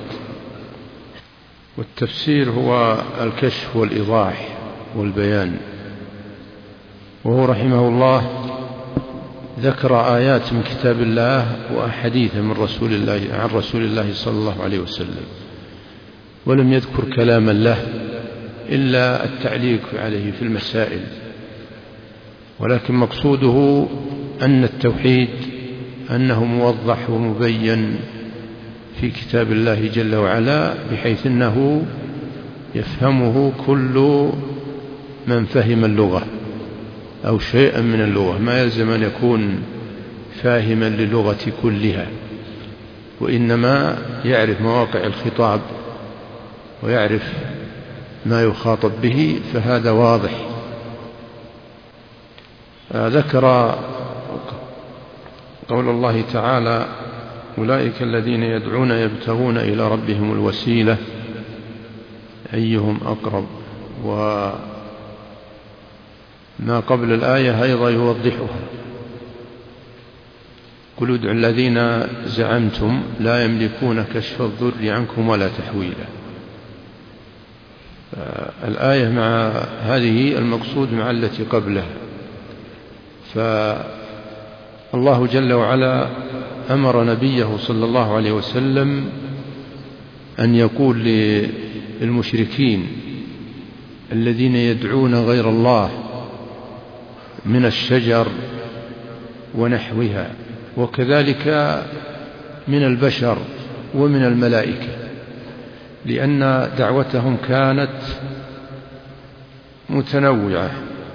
والتفسير هو الكشف والإيضاح والبيان. وهو رحمه الله ذكر آيات من كتاب الله وأحاديث عن رسول الله صلى الله عليه وسلم، ولم يذكر كلاما له إلا التعليق عليه في المسائل. ولكن مقصوده أن التوحيد أنه موضح ومبين في كتاب الله جل وعلا، بحيث أنه يفهمه كل من فهم اللغة أو شيئا من اللغة، ما يلزم أن يكون فاهما للغة كلها، وإنما يعرف مواقع الخطاب ويعرف ما يخاطب به، فهذا واضح. ذكر قول الله تعالى: أولئك الذين يدعون يبتغون إلى ربهم الوسيلة أيهم أقرب. وما قبل الآية أيضا يوضحها: قل ادعوا الذين زعمتم لا يملكون كشف الضر عنكم ولا تحويلا. الآية مع هذه المقصود مع التي قبلها. فالله جل وعلا أمر نبيه صلى الله عليه وسلم أن يقول للمشركين الذين يدعون غير الله من الشجر ونحوها، وكذلك من البشر ومن الملائكة، لأن دعوتهم كانت متنوعة.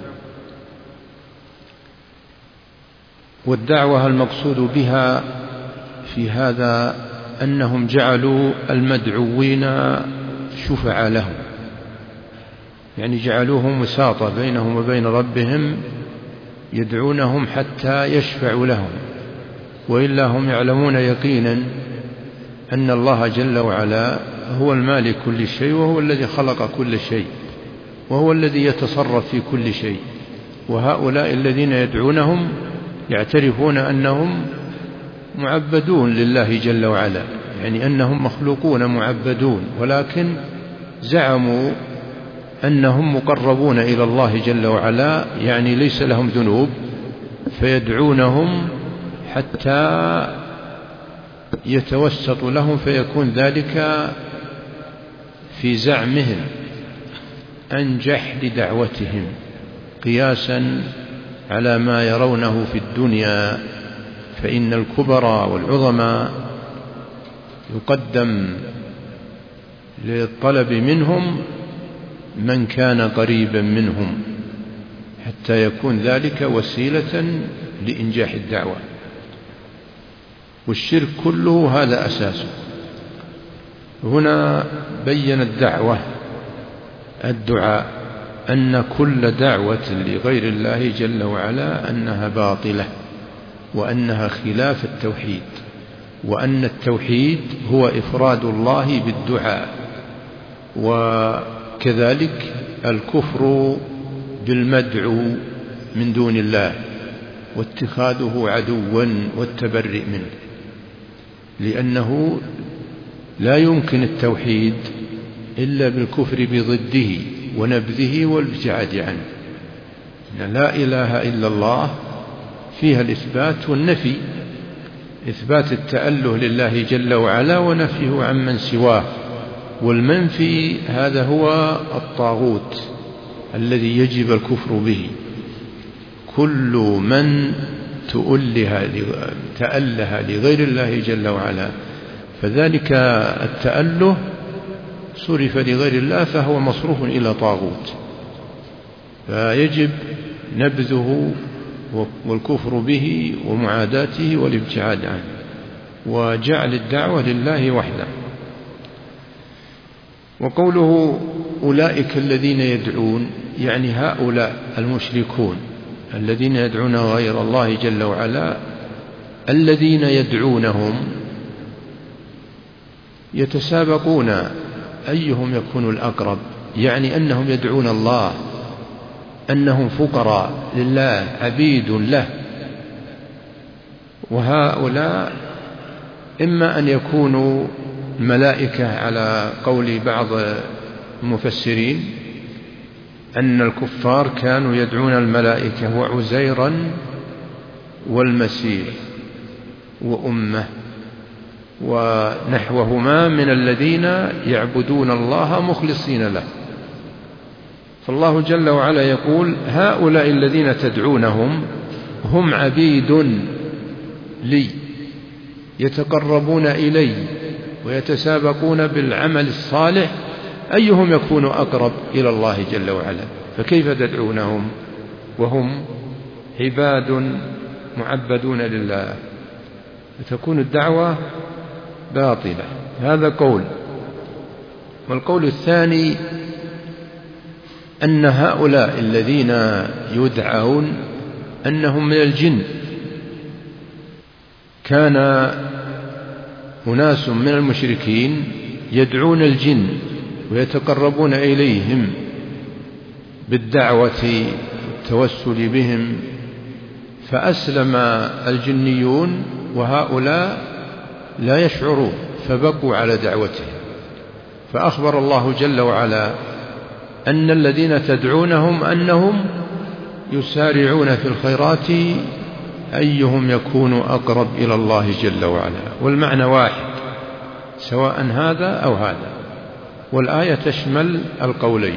والدعوة المقصود بها في هذا أنهم جعلوا المدعوين شفعاء لهم، يعني جعلوهم وساطة بينهم وبين ربهم، يدعونهم حتى يشفعوا لهم، وإلا هم يعلمون يقينا أن الله جل وعلا هو المالك كل شيء، وهو الذي خلق كل شيء، وهو الذي يتصرف في كل شيء. وهؤلاء الذين يدعونهم يعترفون أنهم معبدون لله جل وعلا، يعني أنهم مخلوقون معبدون، ولكن زعموا أنهم مقربون إلى الله جل وعلا، يعني ليس لهم ذنوب، فيدعونهم حتى يتوسط لهم، فيكون ذلك في زعمهم أنجح لدعوتهم، قياسا على ما يرونه في الدنيا. فإن الكبرى والعظمى يقدم للطلب منهم من كان قريبا منهم، حتى يكون ذلك وسيلة لإنجاح الدعوة. والشرك كله هذا أساسه. هنا بين الدعوة الدعاء أن كل دعوة لغير الله جل وعلا أنها باطلة، وأنها خلاف التوحيد، وأن التوحيد هو إفراد الله بالدعاء وكذلك الكفر بالمدعو من دون الله واتخاذه عدوا والتبرئ منه، لأنه لا يمكن التوحيد إلا بالكفر بضده ونبذه والابتعاد عنه. لا إله إلا الله فيها الإثبات والنفي، إثبات التأله لله جل وعلا ونفيه عمن سواه، والمنفي هذا هو الطاغوت الذي يجب الكفر به. كل من تأله لغير الله جل وعلا فذلك التأله صرف لغير الله فهو مصروف إلى طاغوت، فيجب نبذه والكفر به ومعاداته والابتعاد عنه وجعل الدعوة لله وحده. وقوله أولئك الذين يدعون يعني هؤلاء المشركون الذين يدعون غير الله جل وعلا، الذين يدعونهم يتسابقون أيهم يكون الأقرب، يعني أنهم يدعون الله، أنهم فقراء لله عبيد له. وهؤلاء إما أن يكونوا ملائكة على قول بعض المفسرين أن الكفار كانوا يدعون الملائكة وعزيرا والمسيح وأمه ونحوهما من الذين يعبدون الله مخلصين له. فالله جل وعلا يقول هؤلاء الذين تدعونهم هم عبيد لي يتقربون إلي ويتسابقون بالعمل الصالح أيهم يكون أقرب إلى الله جل وعلا. فكيف تدعونهم وهم عباد معبدون لله؟ فتكون الدعوة باطلة. هذا قول. والقول الثاني أن هؤلاء الذين يدعون أنهم من الجن. كان أناس من المشركين يدعون الجن ويتقربون إليهم بالدعوة والتوسل بهم، فأسلم الجنيون وهؤلاء لا يشعرون فبقوا على دعوتهم. فأخبر الله جل وعلا أن الذين تدعونهم أنهم يسارعون في الخيرات أيهم يكون أقرب إلى الله جل وعلا، والمعنى واحد سواء هذا أو هذا، والآية تشمل القولين.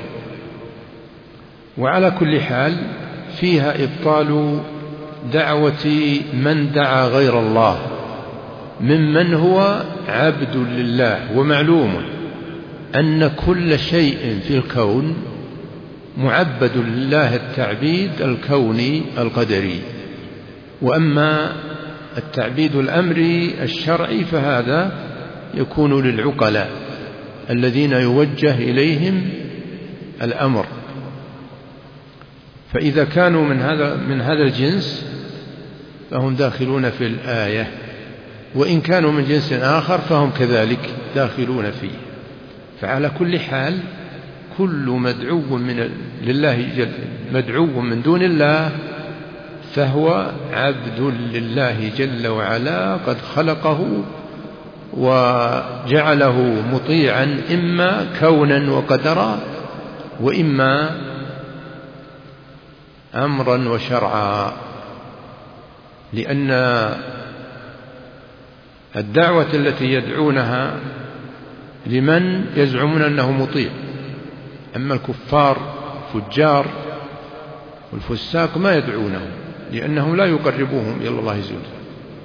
وعلى كل حال فيها إبطال دعوة من دعا غير الله ممن هو عبد لله. ومعلوم أن كل شيء في الكون معبد لله التعبيد الكوني القدري، وأما التعبيد الأمري الشرعي فهذا يكون للعقلاء الذين يوجه إليهم الأمر. فإذا كانوا من هذا الجنس فهم داخلون في الآية، وإن كانوا من جنس آخر فهم كذلك داخلون فيه. فعلى كل حال كل مدعو مدعو من دون الله فهو عبد لله جل وعلا قد خلقه وجعله مطيعا إما كونا وقدرا وإما أمرا وشرعا. لأن الدعوة التي يدعونها لمن يزعمون أنه مطيع، أما الكفار فجار والفساق ما يدعونهم لأنه لا يقربوهم إلى الله عز وجل.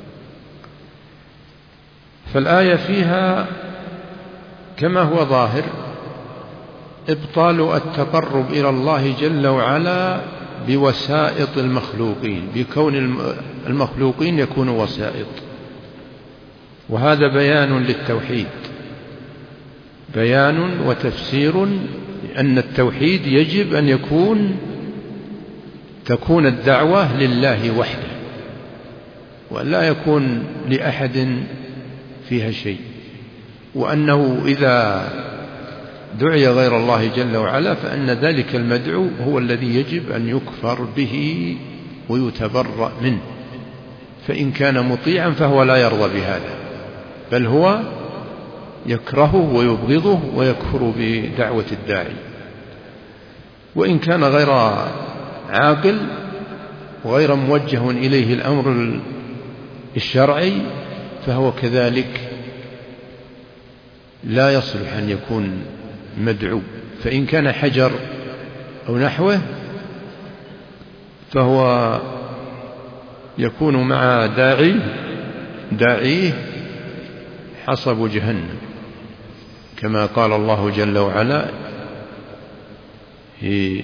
فالآية فيها كما هو ظاهر إبطال التقرب إلى الله جل وعلا بوسائط المخلوقين، بكون المخلوقين يكونوا وسائط. وهذا بيان للتوحيد، بيان وتفسير أن التوحيد يجب أن تكون الدعوة لله وحده ولا يكون لأحد فيها شيء، وأنه إذا دعي غير الله جل وعلا فإن ذلك المدعو هو الذي يجب أن يكفر به ويتبرأ منه، فإن كان مطيعا فهو لا يرضى بهذا، بل هو يكرهه ويبغضه ويكفر بدعوة الداعي. وإن كان غير عاقل وغير موجه إليه الأمر الشرعي فهو كذلك لا يصلح أن يكون مدعو. فإن كان حجر أو نحوه فهو يكون مع داعيه حصب جهنم، كما قال الله جل وعلا في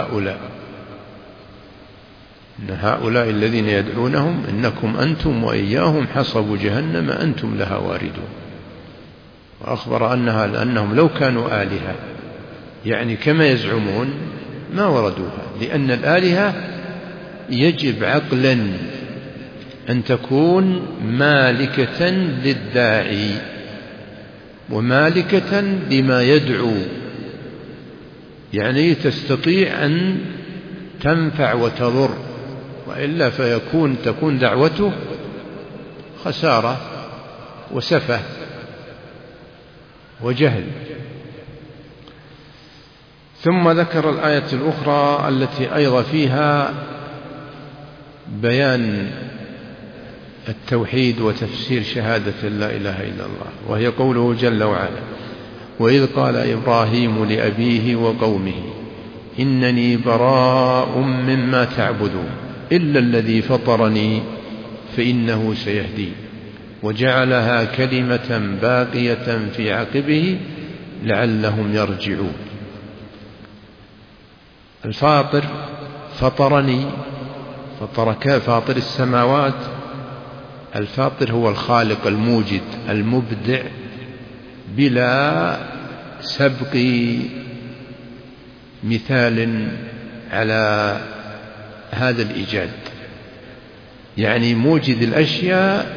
هؤلاء الذين يدعونهم إنكم أنتم وإياهم حصب جهنم أنتم لها واردون. وأخبر أنهم لو كانوا آلهة يعني كما يزعمون ما وردوها، لأن الآلهة يجب عقلا أن تكون مالكة للداعي ومالكة لما يدعو، يعني تستطيع أن تنفع وتضر، وإلا تكون دعوته خسارة وسفه وجهل. ثم ذكر الآية الأخرى التي أيضا فيها بيان التوحيد وتفسير شهادة لا إله إلا الله، وهي قوله جل وعلا: وإذ قال إبراهيم لأبيه وقومه إنني براء مما تعبدون إلا الذي فطرني فإنه سيهدين وجعلها كلمة باقية في عقبه لعلهم يرجعون. الفاطر فطرني، فاطر السماوات. الفاطر هو الخالق الموجد المبدع بلا سبق مثال على هذا الإيجاد، يعني موجد الأشياء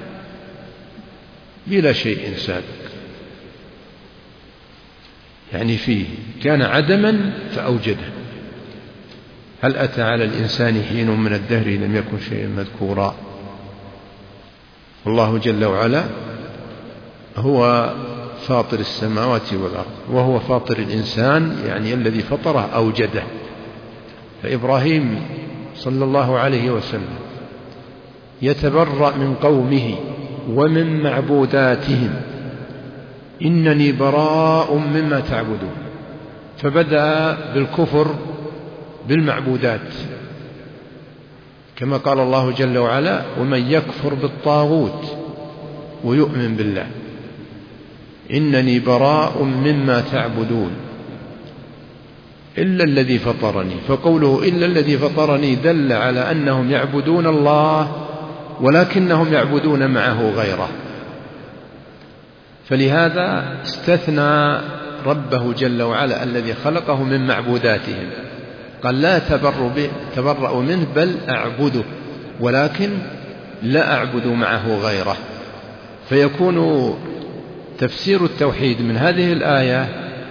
بلا شيء سابق، يعني فيه كان عدما فأوجده. هل أتى على الإنسان حين من الدهر لم يكن شيئا مذكورا؟ الله جل وعلا هو فاطر السماوات والأرض، وهو فاطر الإنسان يعني الذي فطره أوجده. فإبراهيم صلى الله عليه وسلم يتبرأ من قومه ومن معبوداتهم، إنني براء مما تعبدون، فبدأ بالكفر بالمعبودات كما قال الله جل وعلا: ومن يكفر بالطاغوت ويؤمن بالله إنني براء مما تعبدون إلا الذي فطرني. فقوله إلا الذي فطرني دل على أنهم يعبدون الله ولكنهم يعبدون معه غيره، فلهذا استثنى ربه جل وعلا الذي خلقه من معبوداتهم، قال لا تبرأوا منه بل أعبده، ولكن لا أعبد معه غيره. فيكون تفسير التوحيد من هذه الآية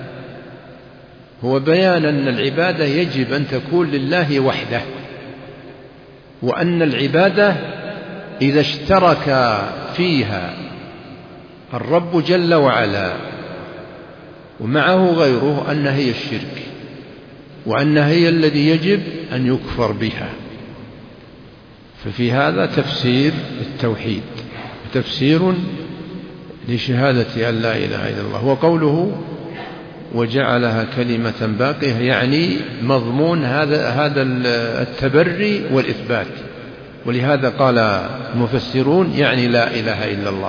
هو بيان أن العبادة يجب أن تكون لله وحده، وأن العبادة إذا اشترك فيها الرب جل وعلا ومعه غيره أنها هي الشرك، وأنها هي الذي يجب أن يكفر بها. ففي هذا تفسير التوحيد، تفسير لشهادة أن لا إله إلا الله. وقوله وجعلها كلمة باقية يعني مضمون هذا التبري والإثبات، ولهذا قال المفسرون يعني لا إله إلا الله،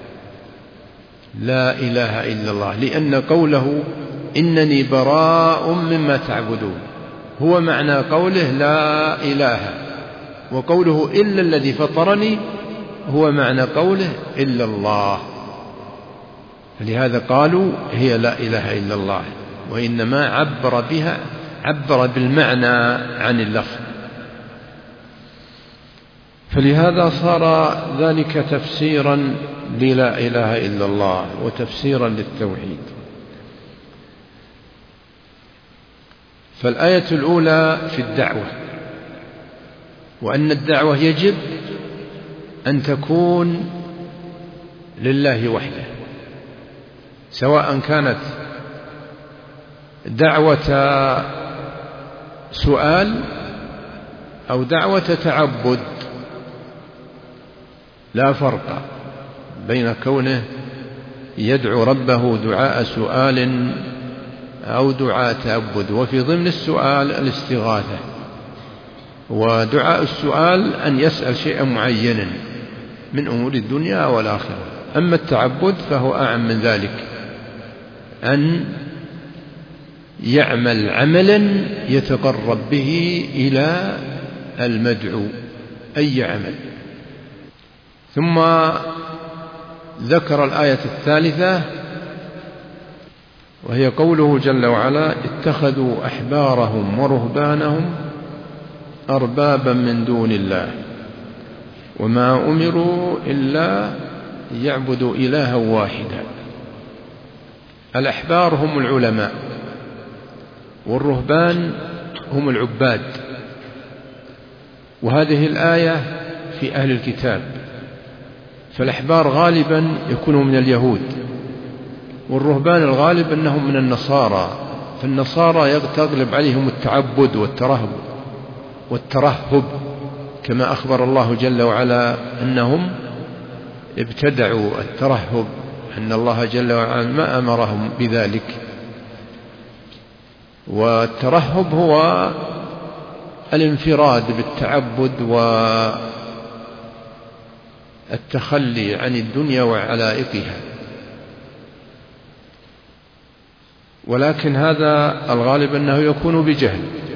لا إله إلا الله، لأن قوله إنني براء مما تعبدون هو معنى قوله لا إله، وقوله إلا الذي فطرني هو معنى قوله إلا الله. فلهذا قالوا هي لا إله إلا الله، وإنما عبر بالمعنى عن اللفظ، فلهذا صار ذلك تفسيرا للا إله إلا الله وتفسيرا للتوحيد. فالآية الأولى في الدعوة، وأن الدعوة يجب أن تكون لله وحده، سواء كانت دعوة سؤال أو دعوة تعبد، لا فرق بين كونه يدعو ربه دعاء سؤال أو دعاء تعبد. وفي ضمن السؤال الاستغاثة، ودعاء السؤال أن يسأل شيئا معينا من أمور الدنيا والآخرة. أما التعبد فهو أعم من ذلك، أن يعمل عملا يتقرب به إلى المدعو، أي عمل. ثم ذكر الآية الثالثة وهي قوله جل وعلا: اتخذوا أحبارهم ورهبانهم أربابا من دون الله وما أمروا إلا يعبدوا إلها واحدا. الأحبار هم العلماء، والرهبان هم العباد. وهذه الآية في أهل الكتاب، فالأحبار غالبا يكونوا من اليهود، والرهبان الغالب أنهم من النصارى، فالنصارى تغلب عليهم التعبد والترهب، كما أخبر الله جل وعلا أنهم ابتدعوا الترهب، أن الله جل وعلا ما أمرهم بذلك. والترهب هو الانفراد بالتعبد والتخلي عن الدنيا وعلائقها، ولكن هذا الغالب أنه يكون بجهل،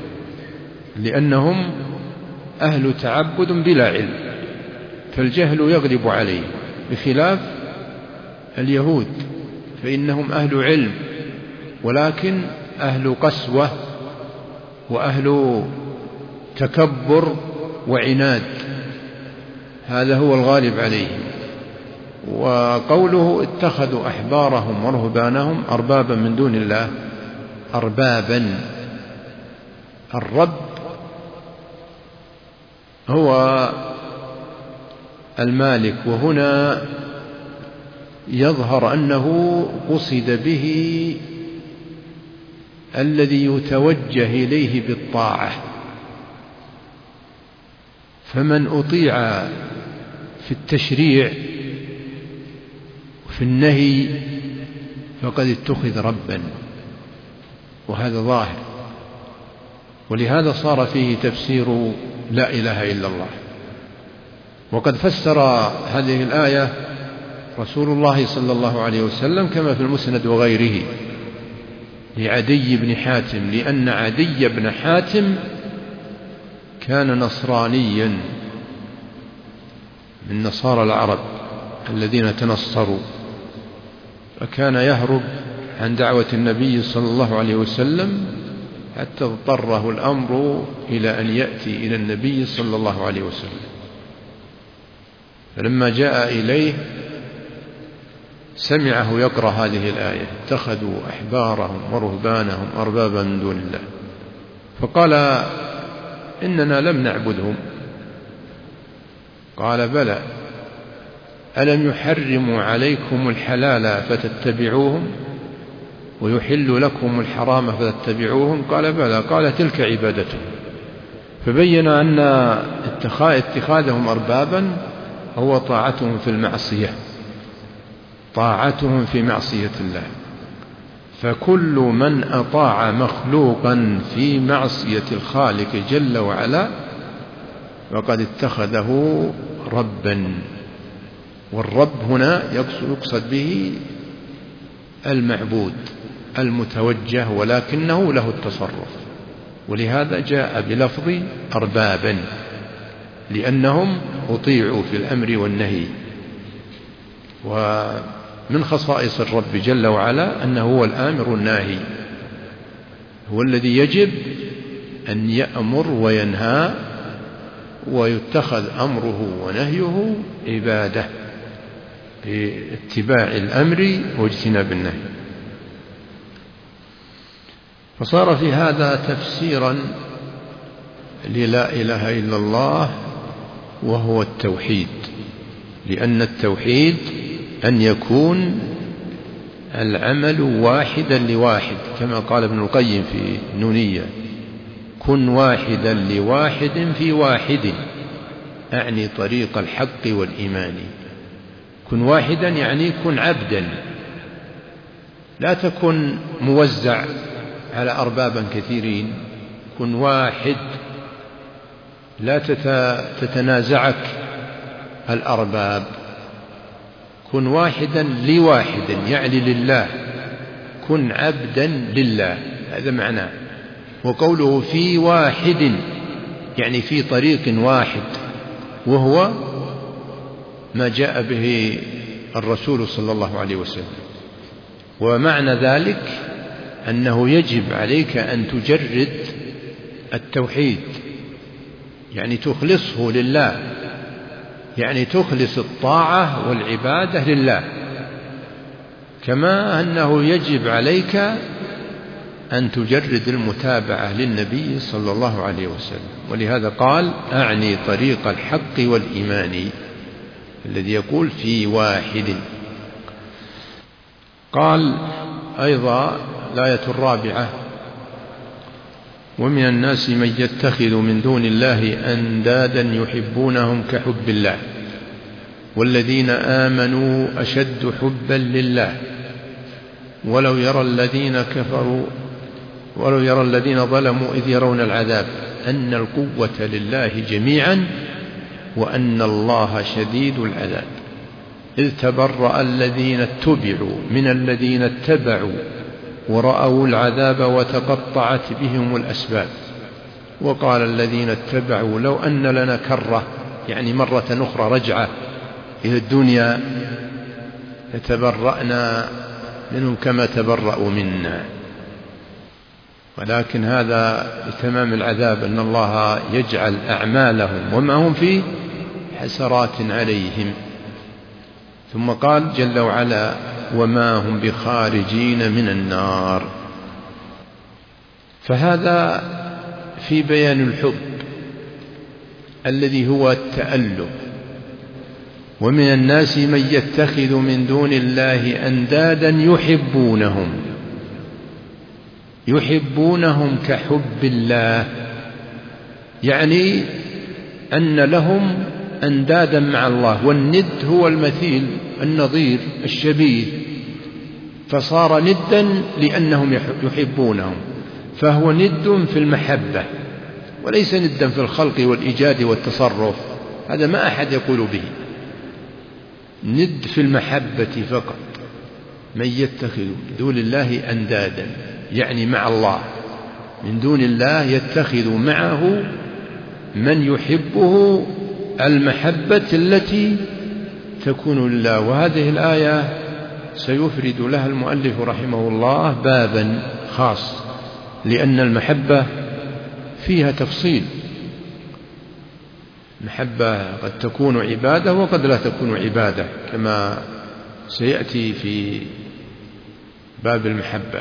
لأنهم أهل تعبد بلا علم، فالجهل يغلب عليه، بخلاف اليهود فإنهم أهل علم، ولكن أهل قسوة وأهل تكبر وعناد، هذا هو الغالب عليهم. وقوله اتخذوا أحبارهم ورهبانهم أربابا من دون الله، أربابا، الرب هو المالك، وهنا يظهر أنه قصد به الذي يتوجه إليه بالطاعة، فمن أطيع في التشريع وفي النهي فقد اتخذ ربا، وهذا ظاهر. ولهذا صار فيه تفسير لا إله إلا الله. وقد فسر هذه الآية رسول الله صلى الله عليه وسلم كما في المسند وغيره لعدي بن حاتم، لأن عدي بن حاتم كان نصرانيا من نصارى العرب الذين تنصروا، فكان يهرب عن دعوة النبي صلى الله عليه وسلم حتى اضطره الأمر إلى أن يأتي إلى النبي صلى الله عليه وسلم. فلما جاء إليه سمعه يقرأ هذه الآية: اتخذوا أحبارهم ورهبانهم أربابا من دون الله، فقال: إننا لم نعبدهم. قال: بلى، ألم يحرموا عليكم الحلال فتتبعوهم ويحل لكم الحرام فتتبعوهم؟ قال: بلى. قال: تلك عبادتهم. فبين أن اتخاذهم أربابا هو طاعتهم في المعصية، طاعتهم في معصية الله. فكل من أطاع مخلوقا في معصية الخالق جل وعلا فقد اتخذه ربا. والرب هنا يقصد به المعبود المتوجه، ولكنه له التصرف، ولهذا جاء بلفظ أربابا، لأنهم أطيعوا في الأمر والنهي. ومن خصائص الرب جل وعلا أنه هو الآمر الناهي، هو الذي يجب أن يأمر وينهى، ويتخذ أمره ونهيه عبادة باتباع الأمر واجتناب النهي. فصار في هذا تفسيرا للا إله إلا الله، وهو التوحيد، لأن التوحيد أن يكون العمل واحدا لواحد، كما قال ابن القيم في النونية: كن واحدا لواحد في واحد، أعني طريق الحق والإيمان. كن واحدا يعني كن عبدا، لا تكن موزع على أربابا كثيرين، كن واحد، لا تتنازعك الأرباب، كن واحدا لواحد يعني لله، كن عبدا لله، هذا معناه. وقوله في واحد يعني في طريق واحد، وهو ما جاء به الرسول صلى الله عليه وسلم. ومعنى ذلك أنه يجب عليك أن تجرد التوحيد، يعني تخلصه لله، يعني تخلص الطاعة والعبادة لله، كما أنه يجب عليك أن تجرد المتابعة للنبي صلى الله عليه وسلم. ولهذا قال: أعني طريق الحق والإيمان، الذي يقول في واحد. قال أيضا الآية الرابعة: ومن الناس من يتخذ من دون الله أندادا يحبونهم كحب الله والذين آمنوا أشد حبا لله ولو يرى الذين ظلموا إذ يرون العذاب أن القوة لله جميعا وأن الله شديد العذاب إذ تبرأ الذين اتبعوا من الذين اتبعوا ورأوا العذاب وتقطعت بهم الأسباب وقال الذين اتبعوا لو أن لنا كرة، يعني مرة أخرى رجعة إلى الدنيا، لتبرأنا منهم كما تبرأوا منا. ولكن هذا لتمام العذاب، أن الله يجعل أعمالهم وما هم فيه حسرات عليهم. ثم قال جل وعلا: وما هم بخارجين من النار. فهذا في بيان الحب الذي هو التأله. ومن الناس من يتخذ من دون الله أندادا يحبونهم كحب الله، يعني أن لهم أندادا مع الله، والند هو المثيل النظير الشبيه، فصار ندا لأنهم يحبونهم، فهو ند في المحبة وليس ندا في الخلق والإيجاد والتصرف، هذا ما أحد يقول به. ند في المحبة فقط. من يتخذ من دون الله أندادا يعني مع الله، من دون الله يتخذ معه من يحبه المحبة التي تكون لله. وهذه الآية سيفرد لها المؤلف رحمه الله بابا خاص، لأن المحبة فيها تفصيل. المحبة قد تكون عبادة وقد لا تكون عبادة، كما سيأتي في باب المحبة.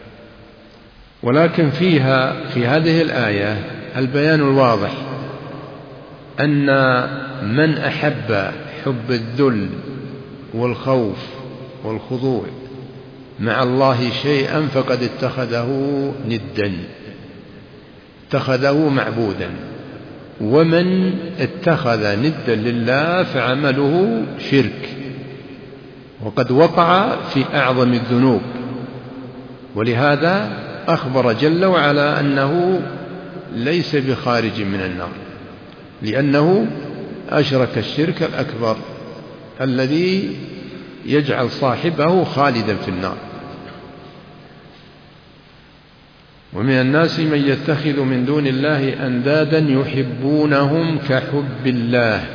ولكن فيها في هذه الآية البيان الواضح أن من أحب حب الذل والخوف والخضوع مع الله شيئا فقد اتخذه ندا، اتخذه معبودا. ومن اتخذ ندا لله فعمله شرك، وقد وقع في أعظم الذنوب. ولهذا أخبر جل وعلا أنه ليس بخارج من النار، لأنه أشرك الشرك الأكبر الذي يجعل صاحبه خالدا في النار. ومن الناس من يتخذ من دون الله أندادا يحبونهم كحب الله،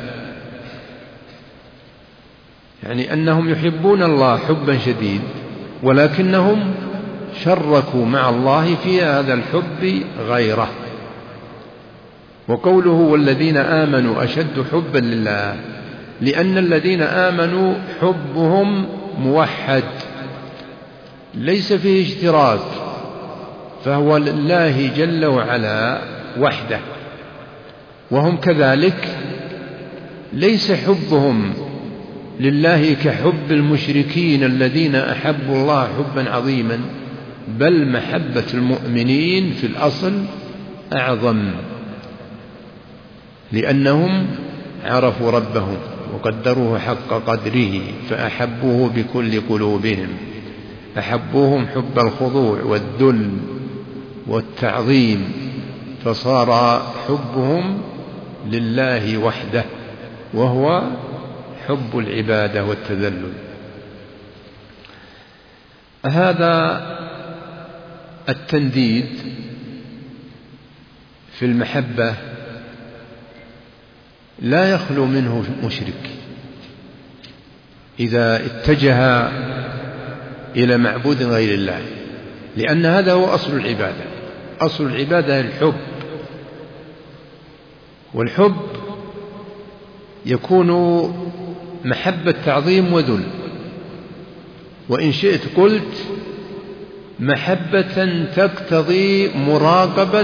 يعني أنهم يحبون الله حبا شديد، ولكنهم شركوا مع الله في هذا الحب غيره. وقوله والذين آمنوا أشد حبا لله، لأن الذين آمنوا حبهم موحد، ليس فيه اشتراك فهو لله جل وعلا وحده، وهم كذلك ليس حبهم لله كحب المشركين الذين أحبوا الله حبا عظيما، بل محبة المؤمنين في الأصل أعظم، لأنهم عرفوا ربهم وقدروه حق قدره فأحبوه بكل قلوبهم، أحبوهم حب الخضوع والذل والتعظيم، فصار حبهم لله وحده وهو حب العبادة والتذلل. هذا التنديد في المحبة لا يخلو منه مشرك إذا اتجه إلى معبود غير الله، لأن هذا هو أصل العبادة. أصل العبادة الحب، والحب يكون محبة تعظيم وذل، وإن شئت قلت محبة تقتضي مراقبة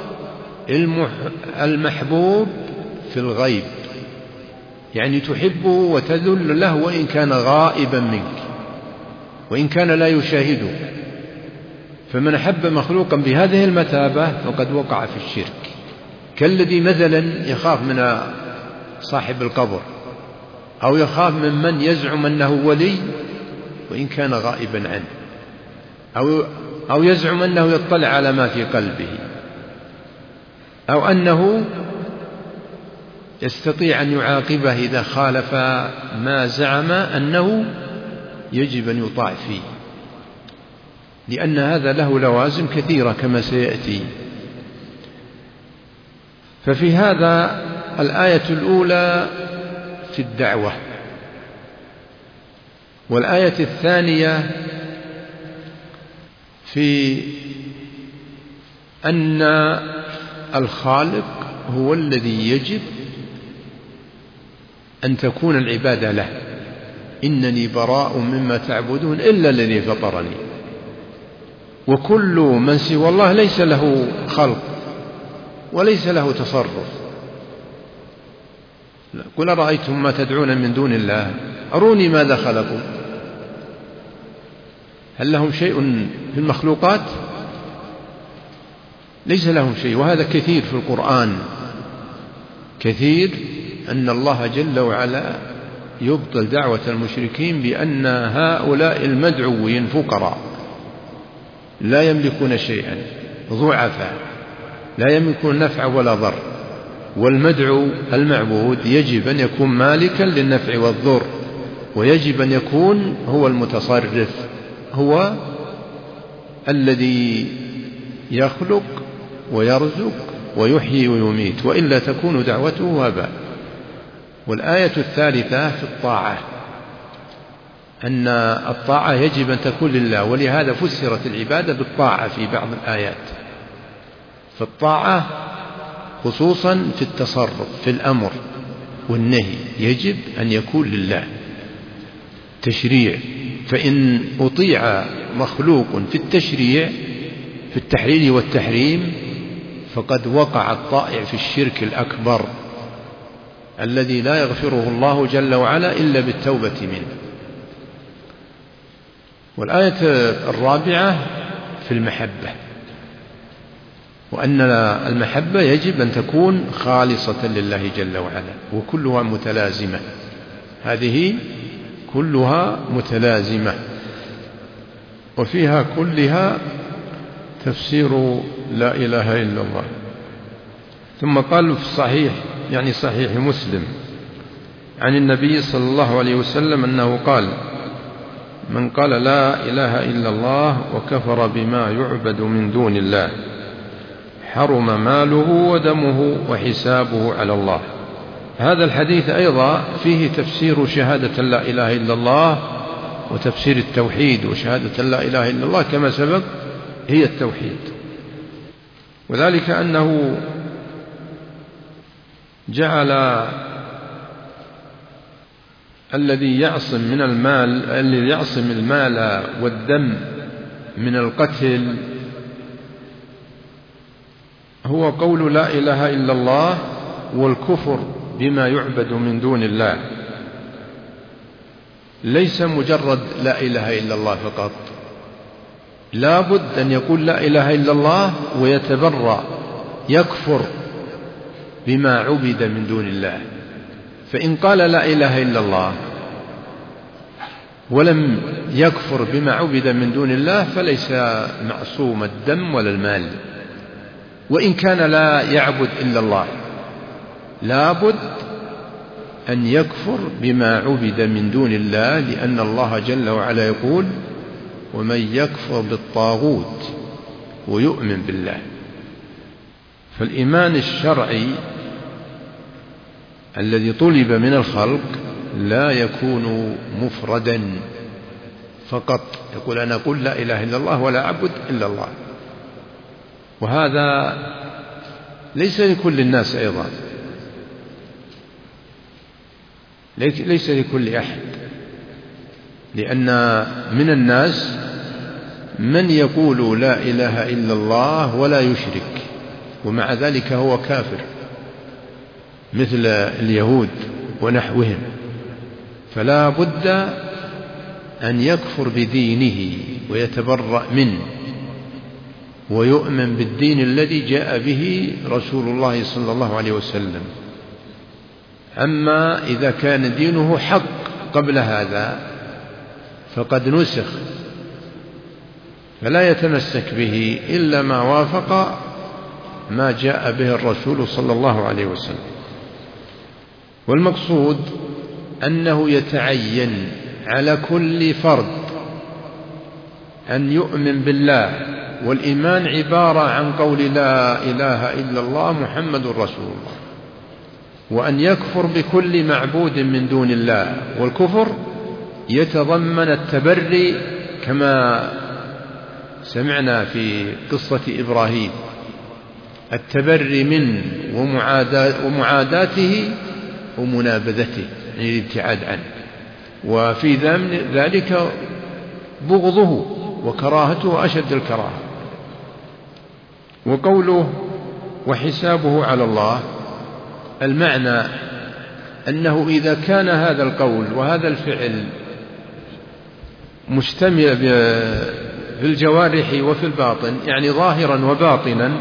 المحبوب في الغيب، يعني تحبه وتذل له وإن كان غائبا منك، وإن كان لا يشاهده. فمن أحب مخلوقا بهذه المثابة فقد وقع في الشرك، كالذي مثلا يخاف من صاحب القبر، أو يخاف من يزعم أنه ولي وإن كان غائبا عنه، أو يزعم أنه يطلع على ما في قلبه، أو أنه يستطيع أن يعاقبه إذا خالف ما زعم أنه يجب أن يطاع فيه، لأن هذا له لوازم كثيرة كما سيأتي. ففي هذا الآية الأولى في الدعوة، والآية الثانية في أن الخالق هو الذي يجب أن تكون العبادة له، إنني براء مما تعبدون إلا الذي فطرني. وكل من سوى الله ليس له خلق وليس له تصرف. قل أرأيتم ما تدعون من دون الله أروني ماذا خلقوا، هل لهم شيء في المخلوقات؟ ليس لهم شيء. وهذا كثير في القرآن، كثير أن الله جل وعلا يبطل دعوة المشركين بأن هؤلاء المدعوين فقراء لا يملكون شيئا، ضعفاء لا يملكون نفع ولا ضر، والمدعو المعبود يجب أن يكون مالكا للنفع والضر، ويجب أن يكون هو المتصرف، هو الذي يخلق ويرزق ويحيي ويميت، وإلا تكون دعوته هباء. والآية الثالثة في الطاعة، أن الطاعة يجب أن تكون لله، ولهذا فسرت العبادة بالطاعة في بعض الآيات. فالطاعة خصوصا في التصرف في الأمر والنهي يجب أن يكون لله. تشريع، فإن أطيع مخلوق في التشريع في التحليل والتحريم فقد وقع الطائع في الشرك الأكبر الذي لا يغفره الله جل وعلا إلا بالتوبة منه. والآية الرابعة في المحبة، وأن المحبة يجب أن تكون خالصة لله جل وعلا، وكلها متلازمة، هذه كلها متلازمة، وفيها كلها تفسير لا إله إلا الله. ثم قال في الصحيح، يعني صحيح مسلم، عن النبي صلى الله عليه وسلم أنه قال: من قال لا إله إلا الله وكفر بما يعبد من دون الله حرم ماله ودمه وحسابه على الله. هذا الحديث أيضا فيه تفسير شهادة لا إله إلا الله وتفسير التوحيد، وشهادة لا إله إلا الله كما سبق هي التوحيد، وذلك أنه جعل الذي يعصم من المال، الذي يعصم المال والدم من القتل هو قول لا إله إلا الله والكفر بما يعبد من دون الله، ليس مجرد لا إله إلا الله فقط، لا بد أن يقول لا إله إلا الله ويتبرأ يكفر بما عبد من دون الله. فإن قال لا إله إلا الله ولم يكفر بما عبد من دون الله فليس معصوم الدم ولا المال، وإن كان لا يعبد إلا الله لا بد أن يكفر بما عبد من دون الله، لأن الله جل وعلا يقول ومن يكفر بالطاغوت ويؤمن بالله. فالإيمان الشرعي الذي طلب من الخلق لا يكون مفردا فقط، يقول أنا أقول لا إله إلا الله ولا أعبد إلا الله، وهذا ليس لكل الناس أيضا، ليس لكل أحد، لأن من الناس من يقول لا إله إلا الله ولا يشرك ومع ذلك هو كافر، مثل اليهود ونحوهم. فلا بد أن يكفر بدينه ويتبرأ منه ويؤمن بالدين الذي جاء به رسول الله صلى الله عليه وسلم. أما إذا كان دينه حق قبل هذا فقد نسخ، فلا يتمسك به إلا ما وافق ما جاء به الرسول صلى الله عليه وسلم. والمقصود أنه يتعين على كل فرد أن يؤمن بالله، والإيمان عبارة عن قول لا إله إلا الله محمد رسول الله، وأن يكفر بكل معبود من دون الله. والكفر يتضمن التبري كما سمعنا في قصة إبراهيم، التبري منه ومعاداته ومنابذته، يعني الابتعاد عنه، وفي ذلك بغضه وكراهته أشد الكراهة. وقوله وحسابه على الله، المعنى أنه إذا كان هذا القول وهذا الفعل مشتمل في الجوارح وفي الباطن، يعني ظاهرا وباطنا،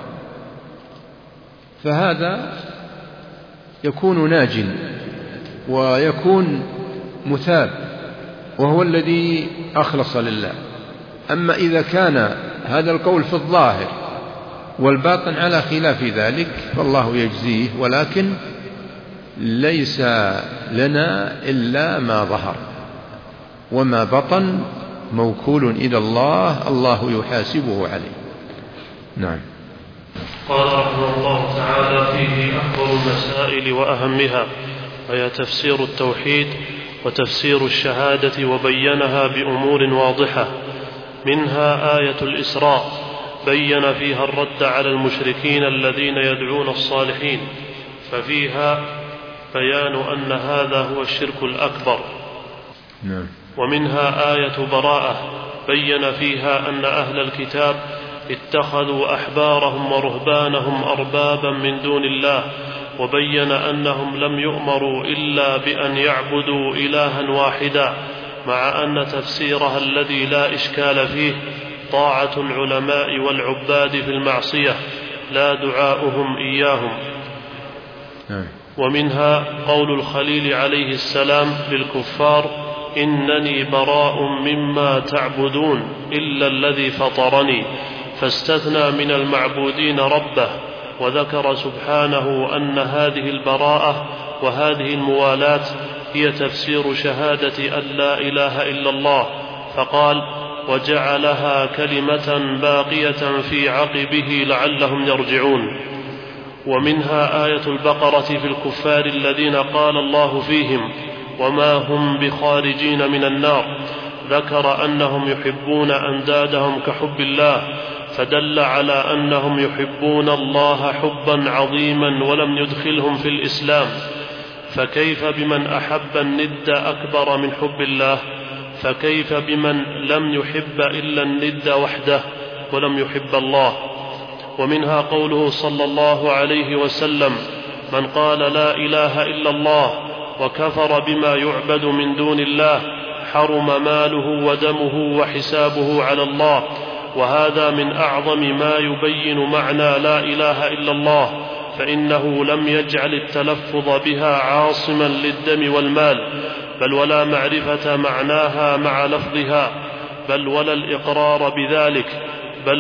فهذا يكون ناج ويكون مثاب، وهو الذي أخلص لله. أما إذا كان هذا القول في الظاهر والباطن على خلاف ذلك فالله يجزيه، ولكن ليس لنا إلا ما ظهر، وما بطن موكول إلى الله، الله يحاسبه عليه. نعم.
قال رحمه الله تعالى: فيه أكبر المسائل وأهمها، وهي تفسير التوحيد وتفسير الشهادة، وبينها بأمور واضحة، منها آية الإسراء بين فيها الرد على المشركين الذين يدعون الصالحين، ففيها بيان أن هذا هو الشرك الأكبر. ومنها آية براءة بين فيها أن أهل الكتاب اتخذوا أحبارهم ورهبانهم أربابا من دون الله، وبين أنهم لم يؤمروا إلا بأن يعبدوا إلها واحدا، مع أن تفسيرها الذي لا إشكال فيه طاعة العلماء والعباد في المعصية، لا دعاؤهم إياهم. ومنها قول الخليل عليه السلام للكفار: إنني براء مما تعبدون إلا الذي فطرني، فاستثنى من المعبودين ربه، وذكر سبحانه أن هذه البراءة وهذه الموالاة هي تفسير شهادة أن لا إله إلا الله، فقال: وجعلها كلمة باقية في عقبه لعلهم يرجعون. ومنها آية البقرة في الكفار الذين قال الله فيهم: وما هم بخارجين من النار، ذكر أنهم يحبون أندادهم كحب الله، فدل على أنهم يحبون الله حبا عظيما ولم يدخلهم في الإسلام. فكيف بمن أحب الند أكبر من حب الله؟ فكيف بمن لم يحب إلا الند وحده ولم يحب الله؟ ومنها قوله صلى الله عليه وسلم: من قال لا إله إلا الله وكفر بما يعبد من دون الله حرم ماله ودمه وحسابه على الله. وهذا من أعظم ما يبين معنى لا إله إلا الله، فإنه لم يجعل التلفظ بها عاصما للدم والمال، بل ولا معرفة معناها مع لفظها، بل ولا الإقرار بذلك، بل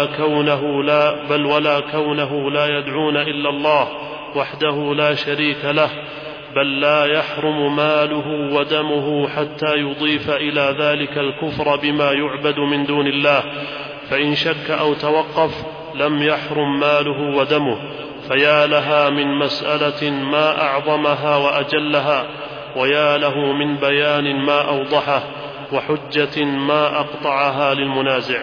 ولا كونه لا يدعون إلا الله وحده لا شريك له، بل لا يحرم ماله ودمه حتى يضيف إلى ذلك الكفر بما يعبد من دون الله، فإن شك أو توقف لم يحرم ماله ودمه. فيا لها من مسألة ما أعظمها وأجلها، ويا له من بيان ما أوضحه، وحجة ما أقطعها للمنازع.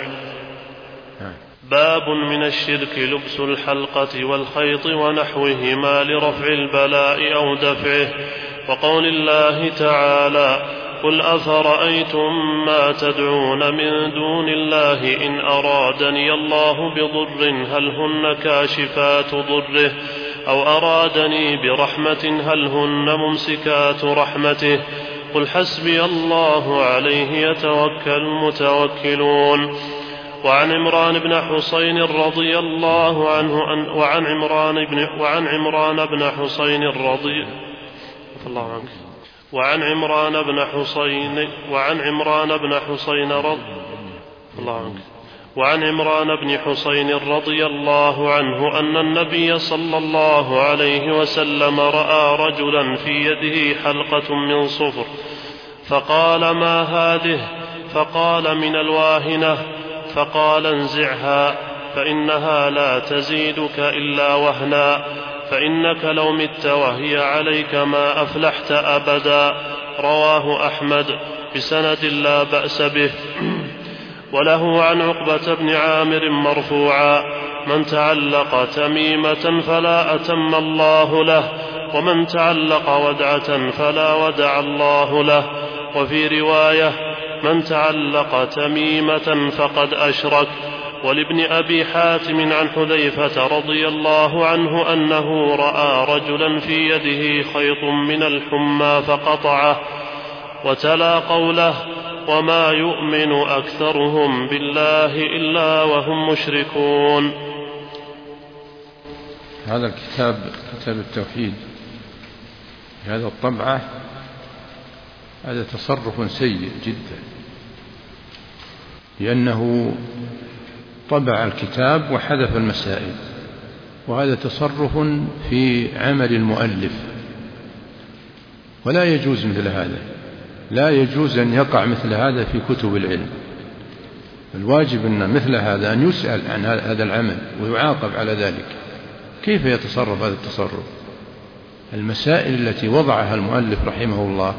باب من الشرك لبس الحلقة والخيط ونحوهما لرفع البلاء أو دفعه. وقول الله تعالى: قل أفرأيتم ما تدعون من دون الله إن أرادني الله بضر هل هن كاشفات ضره أو أرادني برحمة هل هن ممسكات رحمته قل حسبي الله عليه يتوكل المتوكلون. وعن عمران بن حسين رضي الله عنه وعن عمران بن حسين رضي الله عنه وعن عمران بن حسين رضي الله عنه أن النبي صلى الله عليه وسلم رأى رجلا في يده حلقة من صفر، فقال: ما هذه؟ فقال: من الواهنة. فقال: انزعها فإنها لا تزيدك إلا وهنا، فإنك لو مت وهي عليك ما أفلحت أبدا. رواه أحمد بسند لا بأس به. وله عن عقبة بن عامر مرفوعا: من تعلق تميمة فلا أتم الله له، ومن تعلق ودعة فلا ودع الله له. وفي رواية: من تعلق تميمة فقد أشرك. ولابن أبي حاتم عن حذيفة رضي الله عنه أنه رأى رجلا في يده خيط من الحمى فقطعه، وتلا قوله: وما يؤمن أكثرهم بالله إلا وهم مشركون.
هذا الكتاب كتاب التوحيد هذا الطبعة هذا تصرف سيء جدا، لأنه طبع الكتاب وحذف المسائل، وهذا تصرف في عمل المؤلف، ولا يجوز مثل هذا، لا يجوز أن يقع مثل هذا في كتب العلم. الواجب أن مثل هذا أن يسأل عن هذا العمل ويعاقب على ذلك. كيف يتصرف هذا التصرف؟ المسائل التي وضعها المؤلف رحمه الله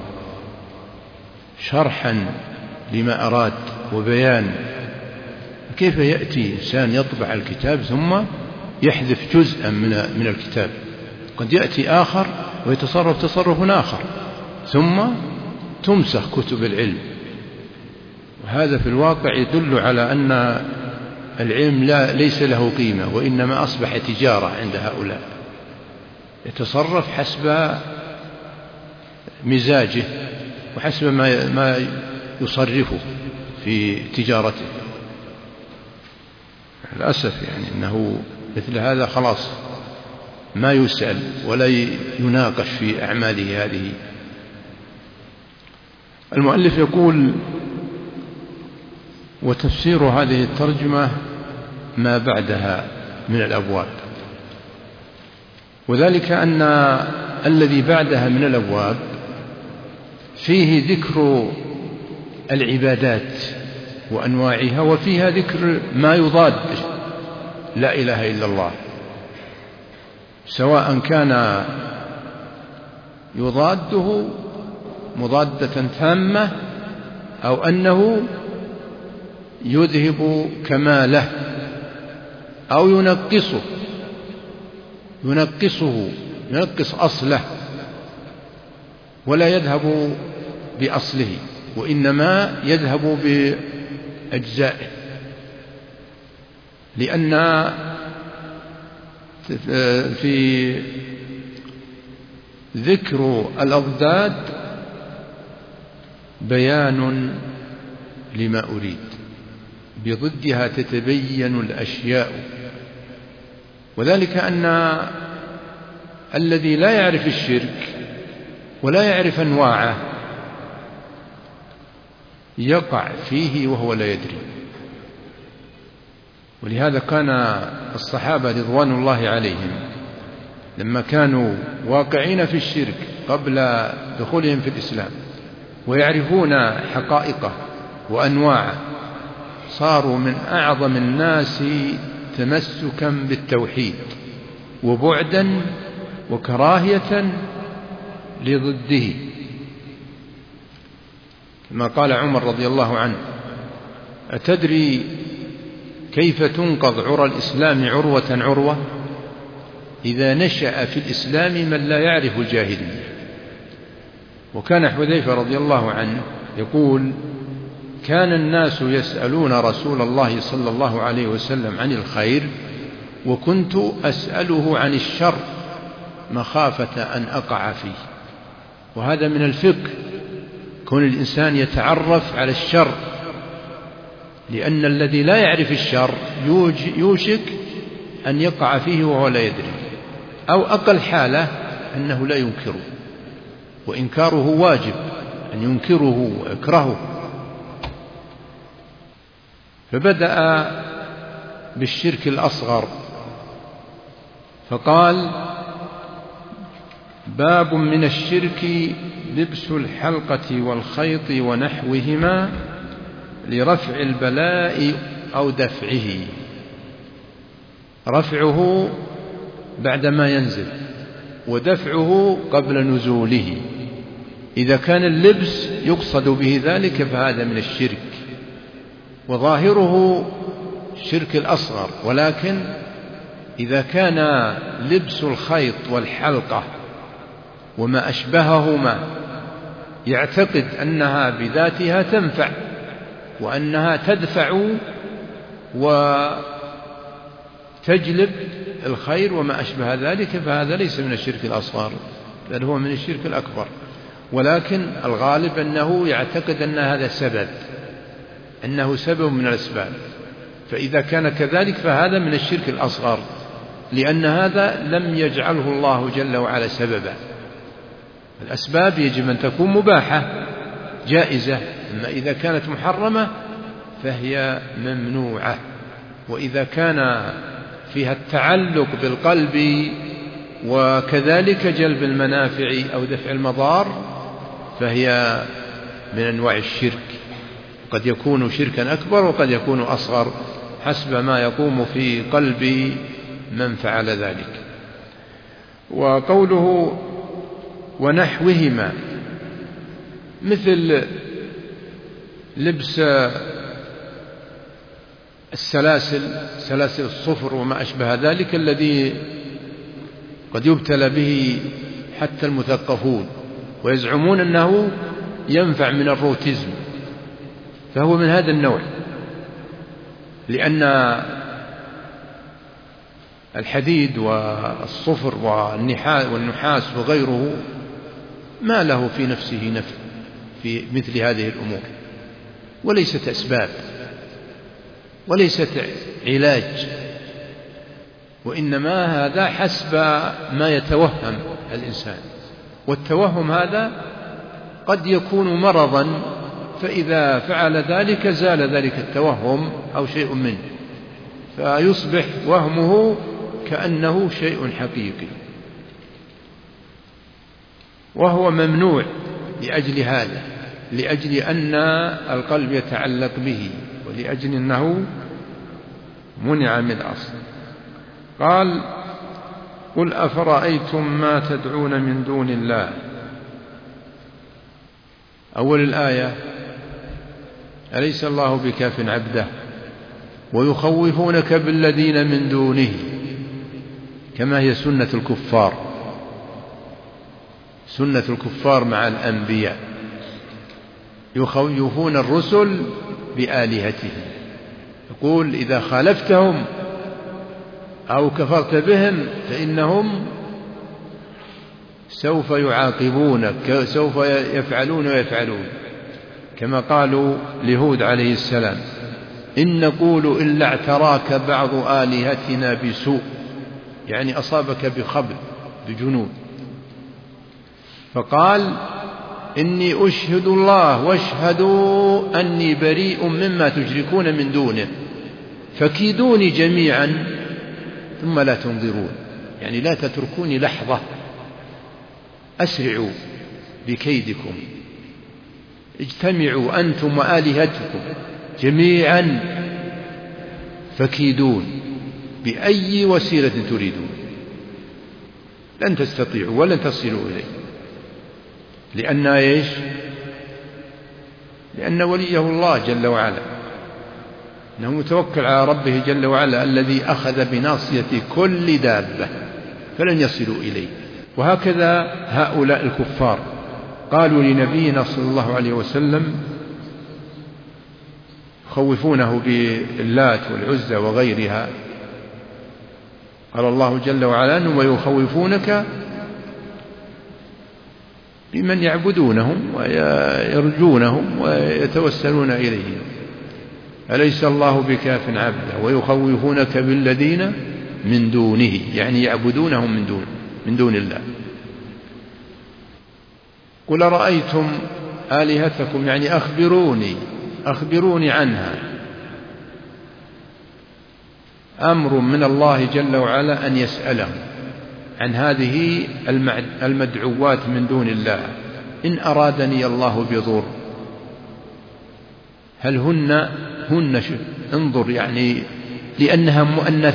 شرحا لما أراد وبيان، كيف يأتي إنسان يطبع الكتاب ثم يحذف جزءا من الكتاب؟ قد يأتي آخر ويتصرف تصرف آخر ثم تمسخ كتب العلم، وهذا في الواقع يدل على أن العلم ليس له قيمة، وإنما أصبح تجارة عند هؤلاء، يتصرف حسب مزاجه وحسب ما يصرفه في تجارته. للأسف يعني أنه مثل هذا خلاص ما يسأل ولا يناقش في أعماله هذه. المؤلف يقول: وتفسير هذه الترجمة ما بعدها من الأبواب، وذلك أن الذي بعدها من الأبواب فيه ذكر العبادات وأنواعها، وفيها ذكر ما يضاد لا إله إلا الله، سواء كان يضاده مضادة تامة أو أنه يذهب كماله أو ينقص أصله ولا يذهب بأصله، وإنما يذهب بأجزائه، لأن في ذكر الأضداد بيان لما أريد، بضدها تتبين الأشياء، وذلك أن الذي لا يعرف الشرك ولا يعرف أنواعه يقع فيه وهو لا يدري. ولهذا كان الصحابة رضوان الله عليهم لما كانوا واقعين في الشرك قبل دخولهم في الإسلام ويعرفون حقائقه وأنواعه صاروا من أعظم الناس تمسكا بالتوحيد وبعدا وكراهية لضده، كما قال عمر رضي الله عنه: أتدري كيف تنقض عرى الإسلام عروة عروة؟ إذا نشأ في الإسلام من لا يعرف الجاهلية. وكان حذيفة رضي الله عنه يقول: كان الناس يسألون رسول الله صلى الله عليه وسلم عن الخير وكنت أسأله عن الشر مخافة أن أقع فيه. وهذا من الفقه، كون الإنسان يتعرف على الشر، لأن الذي لا يعرف الشر يوشك أن يقع فيه وهو لا يدري، أو أقل حالة أنه لا ينكره، وإنكاره واجب، أن ينكره ويكرهه. فبدأ بالشرك الأصغر فقال: باب من الشرك لبس الحلقة والخيط ونحوهما لرفع البلاء أو دفعه. رفعه بعدما ينزل، ودفعه قبل نزوله. إذا كان اللبس يقصد به ذلك فهذا من الشرك، وظاهره الشرك الأصغر. ولكن إذا كان لبس الخيط والحلقة وما أشبههما يعتقد أنها بذاتها تنفع وأنها تدفع وتجلب الخير وما أشبه ذلك، فهذا ليس من الشرك الأصغر، بل هو من الشرك الأكبر. ولكن الغالب أنه يعتقد أن هذا سبب، أنه سبب من الأسباب، فإذا كان كذلك فهذا من الشرك الأصغر، لأن هذا لم يجعله الله جل وعلا سببا. الأسباب يجب أن تكون مباحة جائزة، أما إذا كانت محرمة فهي ممنوعة. وإذا كان فيها التعلق بالقلب وكذلك جلب المنافع أو دفع المضار فهي من أنواع الشرك، قد يكون شركا أكبر وقد يكون أصغر حسب ما يقوم في قلب من فعل ذلك. وقوله ونحوهما مثل لبس سلاسل الصفر وما أشبه ذلك الذي قد يبتلى به حتى المثقفون ويزعمون أنه ينفع من الروتيزم، فهو من هذا النوع، لأن الحديد والصفر والنحاس وغيره ما له في نفسه نفع في مثل هذه الأمور، وليست أسباب وليست علاج، وإنما هذا حسب ما يتوهم الإنسان، والتوهم هذا قد يكون مرضا، فإذا فعل ذلك زال ذلك التوهم أو شيء منه، فيصبح وهمه كأنه شيء حقيقي، وهو ممنوع لأجل هذا، لأجل أن القلب يتعلق به، ولأجل أنه منع من الأصل. قال: قل أفرأيتم ما تدعون من دون الله. أول الآية: أليس الله بكاف عبده ويخوفونك بالذين من دونه، كما هي سنة الكفار، سنة الكفار مع الأنبياء، يخوفون الرسل بآلهتهم، يقول إذا خالفتهم أو كفرت بهم فإنهم سوف يعاقبونك، سوف يفعلون ويفعلون، كما قالوا لهود عليه السلام: إن نقول إلا اعتراك بعض آلهتنا بسوء، يعني أصابك بخبث بجنود. فقال: إني أشهد الله واشهدوا أني بريء مما تشركون من دونه فكيدوني جميعا ثم لا تنظرون، يعني لا تتركوني لحظة، أسرعوا بكيدكم، اجتمعوا أنتم وآلهتكم جميعا فكيدون بأي وسيلة تريدون، لن تستطيعوا ولن تصلوا إليه. لأن إيش؟ لأن وليه الله جل وعلا، أنه متوكل على ربه جل وعلا الذي أخذ بناصية كل دابة فلن يصلوا إليه. وهكذا هؤلاء الكفار قالوا لنبينا صلى الله عليه وسلم خوفونه باللات والعزى وغيرها، قال الله جل وعلا: ويخوفونك بمن يعبدونهم ويرجونهم ويتوسلون إليهم أليس الله بكاف عبده ويخوفونك بالذين من دونه، يعني يعبدونهم من دون الله. قل رأيتم آلهتكم، يعني أخبروني عنها. أمر من الله جل وعلا أن يسألهم عن هذه المدعوات من دون الله. إن أرادني الله بضر، هل هن انظر، يعني لأنها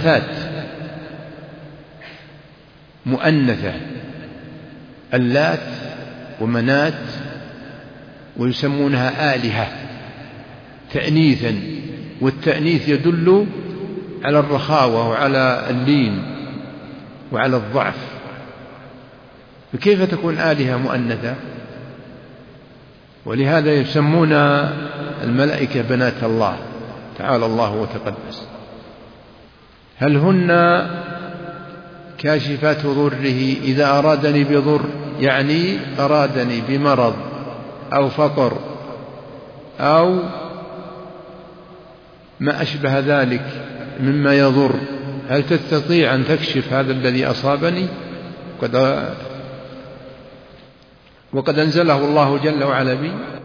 مؤنثة، اللات ومنات، ويسمونها آلهة تأنيثا، والتأنيث يدل على الرخاوة وعلى اللين وعلى الضعف، فكيف تكون آلهة مؤنثة؟ ولهذا يسمون الملائكة بنات الله تعالى الله وتقدس. هل هن كاشفات ضره إذا أرادني بضر، يعني أرادني بمرض أو فقر أو ما أشبه ذلك مما يضر، هل تستطيع أن تكشف هذا الذي أصابني؟ وقد أنزله الله جل وعلا بي.